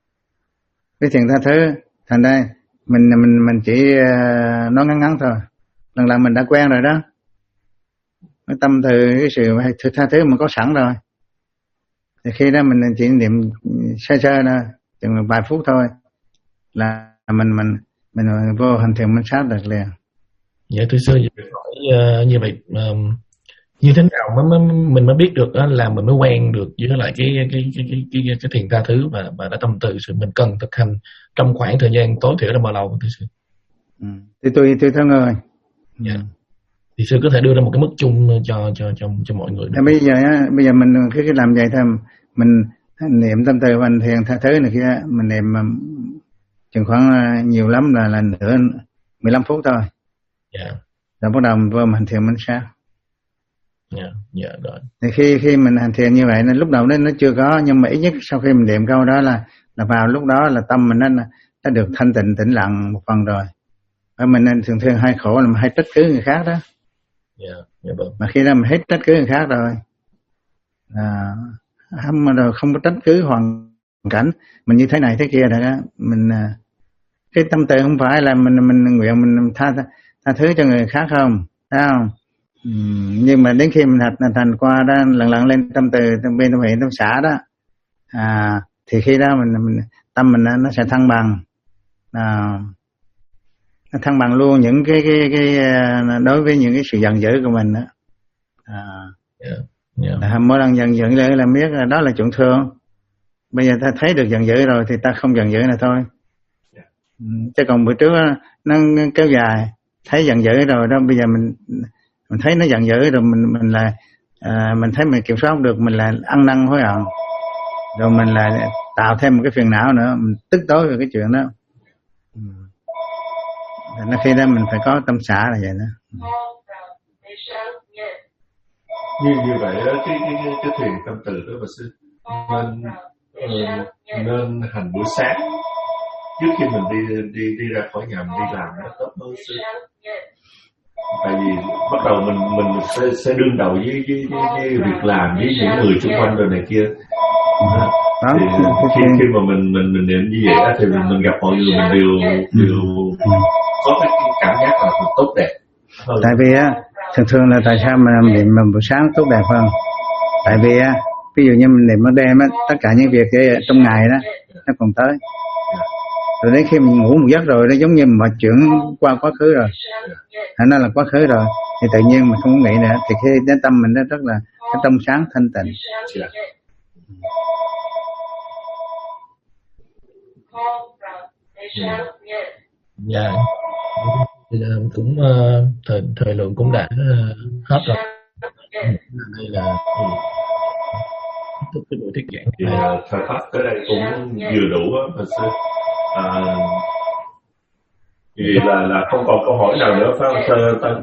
cái thiền tha thứ, thành ra mình mình mình chỉ uh, nói ngắn ngắn thôi. Lần lần mình đã quen rồi đó. Cái tâm từ, cái sự tha thứ mình có sẵn rồi. Thì khi đó mình chỉ niệm sơ sơ thôi, chừng vài phút thôi là mình mình mình vô hành thiền minh sát được liền. Dạ thưa sư, hỏi uh, như vậy um, như thế nào mới, mới mình mới biết được đó là mình mới quen được với lại cái cái cái cái cái, cái, cái thiền tha thứ và và đã tâm từ, sự mình cần thực hành trong khoảng thời gian tối thiểu là bao lâu thưa sư? Ừ. Thì tùy tùy theo người. Dạ. Ừ. Thì sư có thể đưa ra một cái mức chung cho cho cho cho mọi người. À, bây giờ á, bây giờ mình cứ cái làm vậy thôi, mình niệm tâm từ và thiền tha thứ này kia, mình niệm chừng khoảng nhiều lắm là là nửa mười lăm phút thôi. Dạ. Rồi bắt đầu mình vô hành thiền minh sát. Dạ, dạ rồi. Thì khi khi mình hành thiền như vậy, nên lúc đầu nó nó chưa có, nhưng mà ít nhất sau khi mình niệm câu đó là là vào lúc đó là tâm mình nó nó được thanh tịnh tĩnh lặng một phần rồi. Và mình nên thường thường hay khổ là mình hay trách cứ người khác đó. Dạ, dạ vâng. Mà khi đó mình hết trách cứ người khác rồi, à, không rồi không có trách cứ hoàn cảnh mình như thế này thế kia rồi đó, mình cái tâm từ không phải là mình mình nguyện mình tha tha thứ cho người khác không, thấy không? Ừ, nhưng mà đến khi mình thành thành qua đó lần lần lên tâm từ bên tâm hiện tâm xã đó, à, thì khi đó mình, mình tâm mình nó sẽ thăng bằng, à, nó thăng bằng luôn những cái cái cái đối với những cái sự giận dữ của mình đó. À, yeah, yeah. Là mỗi lần giận dữ là làm biết là đó là chuyện thường. Bây giờ ta thấy được giận dữ rồi thì ta không giận dữ là thôi. Yeah. Chứ còn bữa trước nó kéo dài, thấy giận dữ rồi đó, bây giờ mình mình thấy nó giận dữ rồi mình mình là à, mình thấy mình kiểm soát không được, mình là ăn năn hối hận, rồi mình là tạo thêm một cái phiền não nữa, mình tức tối về cái chuyện đó. Nó khi đó mình phải có tâm xả là vậy đó. Như như vậy đó, cái cái cái, cái thiền tâm từ đó mà sư nên uh, nên hành buổi sáng trước khi mình đi đi đi ra khỏi nhà mình đi làm nó tốt hơn sư. Tại vì bắt đầu mình mình sẽ, sẽ đương đầu với với, với với việc làm với những người xung quanh rồi này kia. Đó. Thì khi khi mà mình mình mình niệm như vậy đó, thì mình, mình gặp mọi người mình đều đều có cái cảm giác là tốt đẹp hơn. Tại vì á thường thường là tại sao mà niệm buổi sáng tốt đẹp hơn? Tại vì á ví dụ như mình niệm ban đêm á, tất cả những việc trong ngày đó nó còn tới. Rồi đến khi mình ngủ một giấc rồi, nó giống như mọi chuyện qua quá khứ rồi, nó là quá khứ rồi, thì tự nhiên mình không nghĩ nữa, thì khi đến tâm mình nó rất là trong sáng thanh tịnh. Dạ, yeah. Cũng uh, thời thời lượng cũng đã uh, hết rồi. Đây là kết thúc cái buổi thuyết giảng. Thì uh, thời pháp tới đây cũng vừa đủ á, thật sự. À, thì là là không còn câu hỏi nào nữa phải không thưa Tân?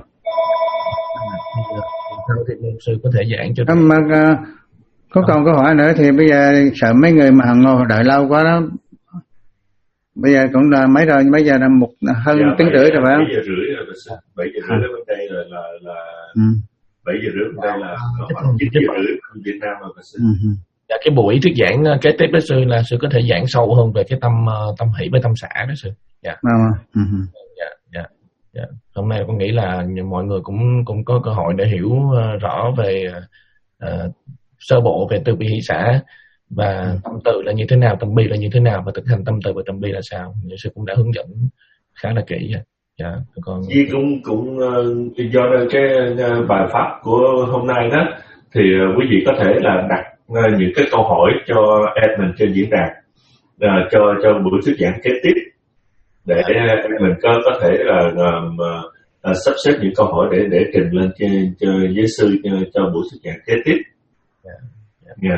Sau thì môn sư có thể giảng cho. À, mà uh, có còn câu hỏi nữa thì bây giờ sợ mấy người mà ngồi đợi lâu quá đó. Bây giờ cũng là mấy rồi, bây giờ là một hơn dạ, tiếng rưỡi rồi phải không? bảy giờ rưỡi rồi, bảy giờ rưỡi bên đây là là là ừ. bảy giờ rưỡi bên đây là khoảng chín giờ rưỡi Việt Nam rồi. Ừ. Dạ, cái buổi thuyết giảng kế tiếp đó sư là sư có thể giảng sâu hơn về cái tâm tâm hỷ với tâm xả đó sư. Dạ. À, ừ. Dạ, dạ, dạ. Hôm nay con nghĩ là mọi người cũng cũng có cơ hội để hiểu rõ về uh, sơ bộ về từ bi hỷ xả và tâm từ là như thế nào, tâm bi là như thế nào và thực hành tâm từ và tâm bi là sao. Nhà sư cũng đã hướng dẫn khá là kỹ. Dạ, dạ con. Vì cũng cũng uh, do cái uh, bài pháp của hôm nay đó thì uh, quý vị có thể là đặt uh, những cái câu hỏi cho admin trên diễn đàn uh, cho cho buổi thuyết giảng kế tiếp để uh, admin có có thể là uh, uh, sắp xếp những câu hỏi để để trình lên cho, cho giáo sư cho, cho buổi thuyết giảng kế tiếp. Yeah. Yeah. Yeah.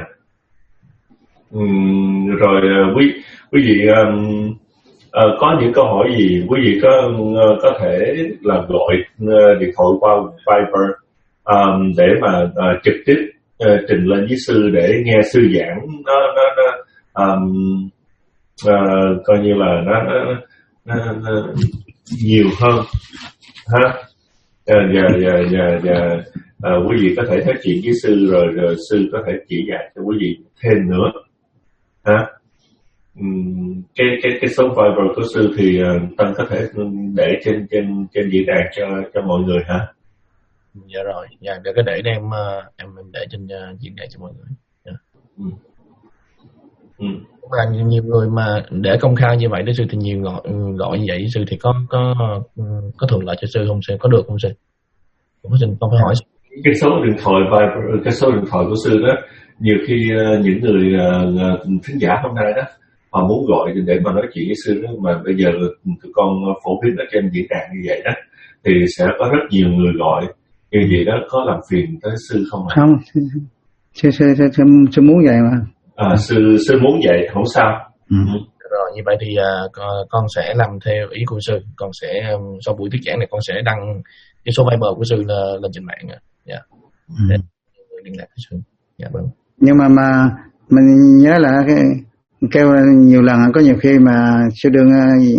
Um, rồi uh, quý quý vị um, uh, có những câu hỏi gì quý vị có uh, có thể là gọi uh, điện thoại qua Viber um, để mà uh, trực tiếp uh, trình lên với sư để nghe sư giảng nó nó nó um, uh, coi như là nó, nó, nó, nó nhiều hơn ha. Uh, và và và và uh, quý vị có thể nói chuyện với sư rồi, rồi sư có thể chỉ dạy cho quý vị thêm nữa ha. Um, cái cái cái số Viber của sư thì uh, Tân có thể để trên trên trên diễn đàn cho cho mọi người ha. Dạ rồi, dạ để cái để em em em để trên uh, diễn đàn cho mọi người. Dạ. Ừ. Ừ. Và nhiều, nhiều người mà để công khai như vậy đó sư thì nhiều gọi gọi như vậy sư thì có có có thuận lợi cho sư không sư, có được không sư? Cũng có xin con phải hỏi. Cái số điện thoại Viber, cái số điện thoại của sư đó, nhiều khi uh, những người uh, thính giả hôm nay đó họ muốn gọi để mà nói chuyện với sư đó, mà bây giờ tụi con phổ biến ở trên diễn đàn như vậy đó thì sẽ có rất nhiều người gọi như vậy đó, có làm phiền tới sư không ạ? Không, sư sư sư, sư, sư muốn vậy mà. À, sư sư muốn vậy không sao. Ừ. Ừ. Rồi như vậy thì uh, con, con sẽ làm theo ý của sư, con sẽ um, sau buổi thuyết giảng này con sẽ đăng cái số Viber của sư lên, lên trên mạng. Dạ. Yeah. Ừ. Để liên lạc với sư. Dạ vâng. Nhưng mà mà mình nhớ là cái kêu nhiều lần có nhiều khi mà sư đương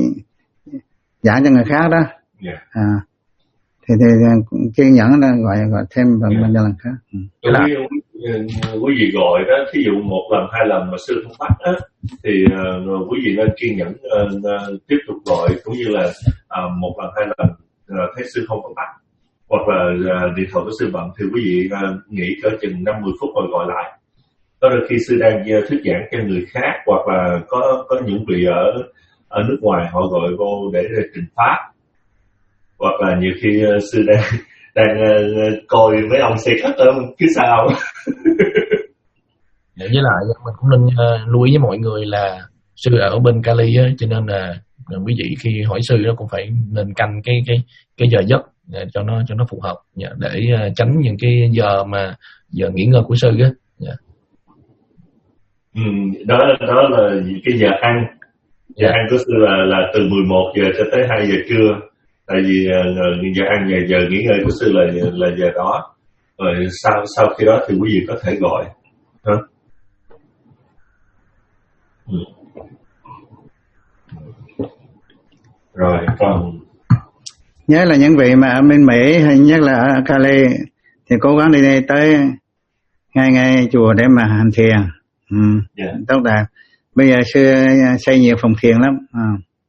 giảng cho người khác đó. Yeah. À, thì thì kiên nhẫn là gọi gọi thêm bằng yeah. lần khác. Ừ. Là quý vị gọi đó, thí dụ một lần hai lần mà sư không bắt á thì uh, quý vị nên kiên nhẫn uh, uh, tiếp tục gọi, cũng như là uh, một lần hai lần uh, thấy sư không có bắt hoặc là uh, điện thoại của sư bận thì quý vị uh, nghỉ cỡ chừng năm mươi phút rồi gọi lại. Có đôi khi sư đang uh, thuyết giảng cho người khác, hoặc là có có những vị ở ở nước ngoài họ gọi vô để trình pháp, hoặc là nhiều khi uh, sư đang đang uh, coi mấy ông xe khách ở phía sau. Với lại mình cũng nên uh, lưu ý với mọi người là sư ở bên Cali á, cho nên là uh, quý vị khi hỏi sư đó cũng phải nên canh cái cái cái giờ giấc uh, cho nó cho nó phù hợp, yeah, để uh, tránh những cái giờ mà giờ nghỉ ngơi của sư á. Yeah. Ừ, đó đó là cái giờ ăn. Giờ yeah. ăn của sư là là từ mười một giờ cho tới hai giờ trưa. Tại vì uh, giờ ăn giờ, giờ nghỉ ngơi của sư là là giờ đó. Rồi sau sau khi đó thì quý vị có thể gọi. Hả? Ừ. Rồi còn nhớ là những vị mà ở bên Mỹ hay nhất là ở Cali thì cố gắng đi đây tới ngay ngay chùa để mà hành thiền. Ừ. Yeah. Tốt đẹp. Bây giờ sư xây nhiều phòng thiền lắm. À.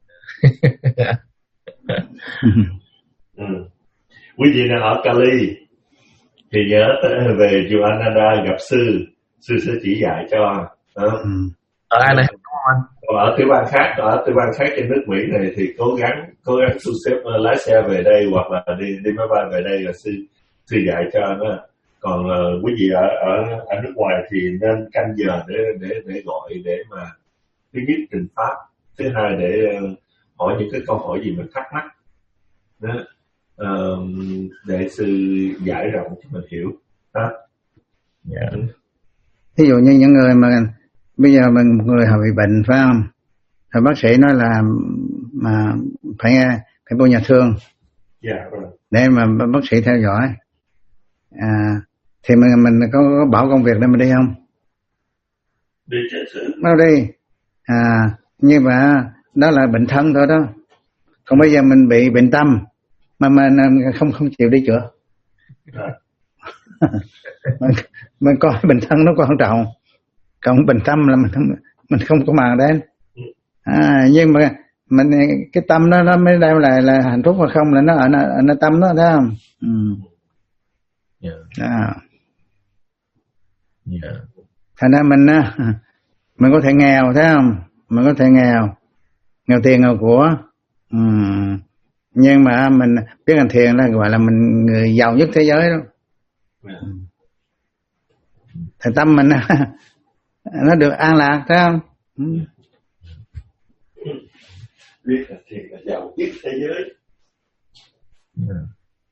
Ừ. Quý vị đang ở Cali thì nhớ về chùa Ananda gặp sư, sư sẽ chỉ dạy cho. Đó. Ừ. Ở ai này? Còn ở tiểu bang khác, ở tiểu bang khác trên nước Mỹ này thì cố gắng cố gắng thu xếp lái xe về đây hoặc là đi đi máy bay về đây là sư sư dạy cho nó. Còn uh, quý vị ở ở ở nước ngoài thì nên canh giờ để để để gọi để mà thứ nhất trình pháp, thứ hai để uh, hỏi những cái câu hỏi gì mình thắc mắc đó, uh, để sư giải rộng cho mình hiểu đó. Yeah. Ví dụ như những người mà bây giờ mình một người họ bị bệnh phải không, rồi bác sĩ nói là mà phải phải vô nhà thương. Yeah, right. Để mà bác sĩ theo dõi. À, thì mình mình có, có bảo công việc để mình đi không? Đi chứ sự. Nó đi. À, nhưng mà đó là bệnh thân thôi đó. Còn bây giờ mình bị bệnh tâm mà mình không không chịu đi chữa. Right. mình, mình coi bệnh thân nó quan trọng. Còn bệnh tâm là mình không mình không có màng đến. À, nhưng mà mình cái tâm đó nó mới đem lại là hạnh phúc hay không là nó ở nó, ở nó tâm đó, thấy không? Ừ. Yeah. À. Yeah. Thành ra mình á, mình có thể nghèo, thấy không? Mình có thể nghèo, nghèo tiền nghèo của, ừ. Nhưng mà mình biết hành thiền là gọi là mình người giàu nhất thế giới đó. Yeah. Thành tâm mình nó được an lạc, thấy không? Ừ. Biết hành thiền là giàu nhất thế giới. Yeah.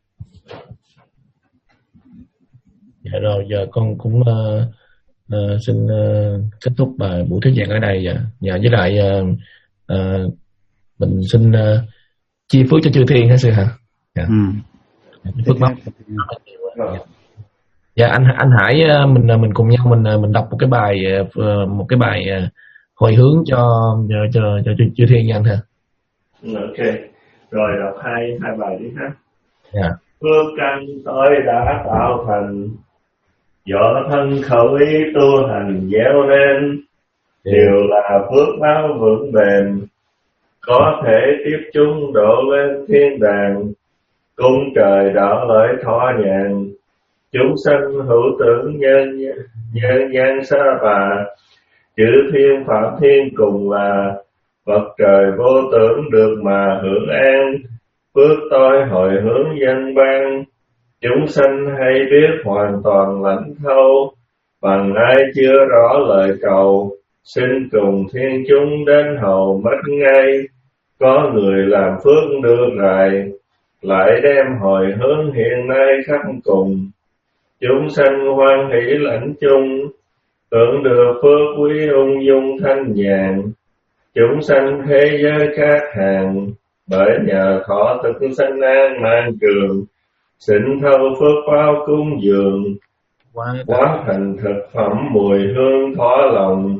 Dạ rồi, giờ con cũng uh, uh, xin uh, kết thúc bài buổi thuyết giảng ở đây. Dạ, dạ với lại uh, uh, mình xin uh, chia phước cho chư thiên hả sư hả? Dạ. Ừ. Phước báo. Dạ anh anh Hải, mình mình cùng nhau mình mình đọc một cái bài một cái bài hồi hướng cho cho cho cho chư thiên anh ha. Ok, rồi đọc hai hai bài đi ha. Dạ. Phước căn tôi đã tạo thành, do thân khẩu ý tu hành gieo nên, đều là phước báo vững bền, có thể tiếp chúng độ lên thiên đàng, cung trời đạo lợi thọ nhàn, chúng sanh hữu tưởng nhân nhân gian xa bà, chữ thiên phạm thiên cùng là Phật trời vô tưởng được mà hưởng an, phước tôi hồi hướng dân ban, chúng sanh hay biết hoàn toàn lãnh thâu, bằng ai chưa rõ lời cầu, xin cùng thiên chúng đến hầu mất ngay, có người làm phước đưa rài, lại đem hồi hướng hiện nay khắp cùng, chúng sanh hoan hỷ lãnh chung, hưởng được phước quý ung dung thanh nhàn, chúng sanh thế giới khác hàng, bởi nhờ thọ thực sanh an mang trường, xịn thâu phước báo cúng dường, quá thành thực phẩm mùi hương thỏa lòng,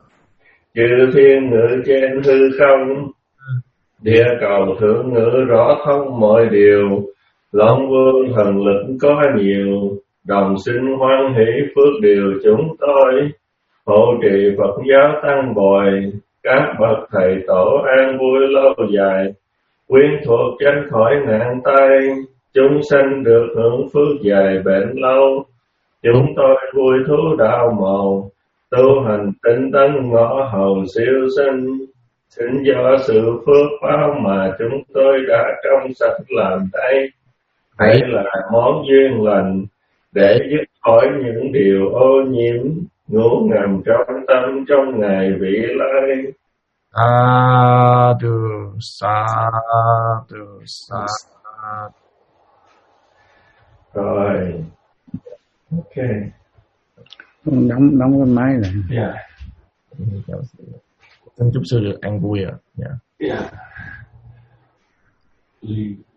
chư thiên ngự trên hư không, địa cầu thượng ngự rõ thông mọi điều, Long vương thần lực có nhiều, đồng sinh hoan hỷ phước điều chúng tôi, hộ trì Phật giáo tăng bồi, các bậc thầy tổ an vui lâu dài, quyến thuộc tránh khỏi nạn tai, chúng sanh được hưởng phước dài bền lâu, chúng tôi vui thú đạo màu, tu hành tinh tấn ngõ hầu siêu sinh, xin do sự phước báo mà chúng tôi đã trong sạch làm đây, hãy là món duyên lành để dứt khỏi những điều ô nhiễm ngủ ngầm trong tâm trong ngày vị lai. A du sa du sa. Rồi, ok. Đóng đóng cái máy này. Dạ. Xin chúc sư được an vui ạ. Dạ. Dạ.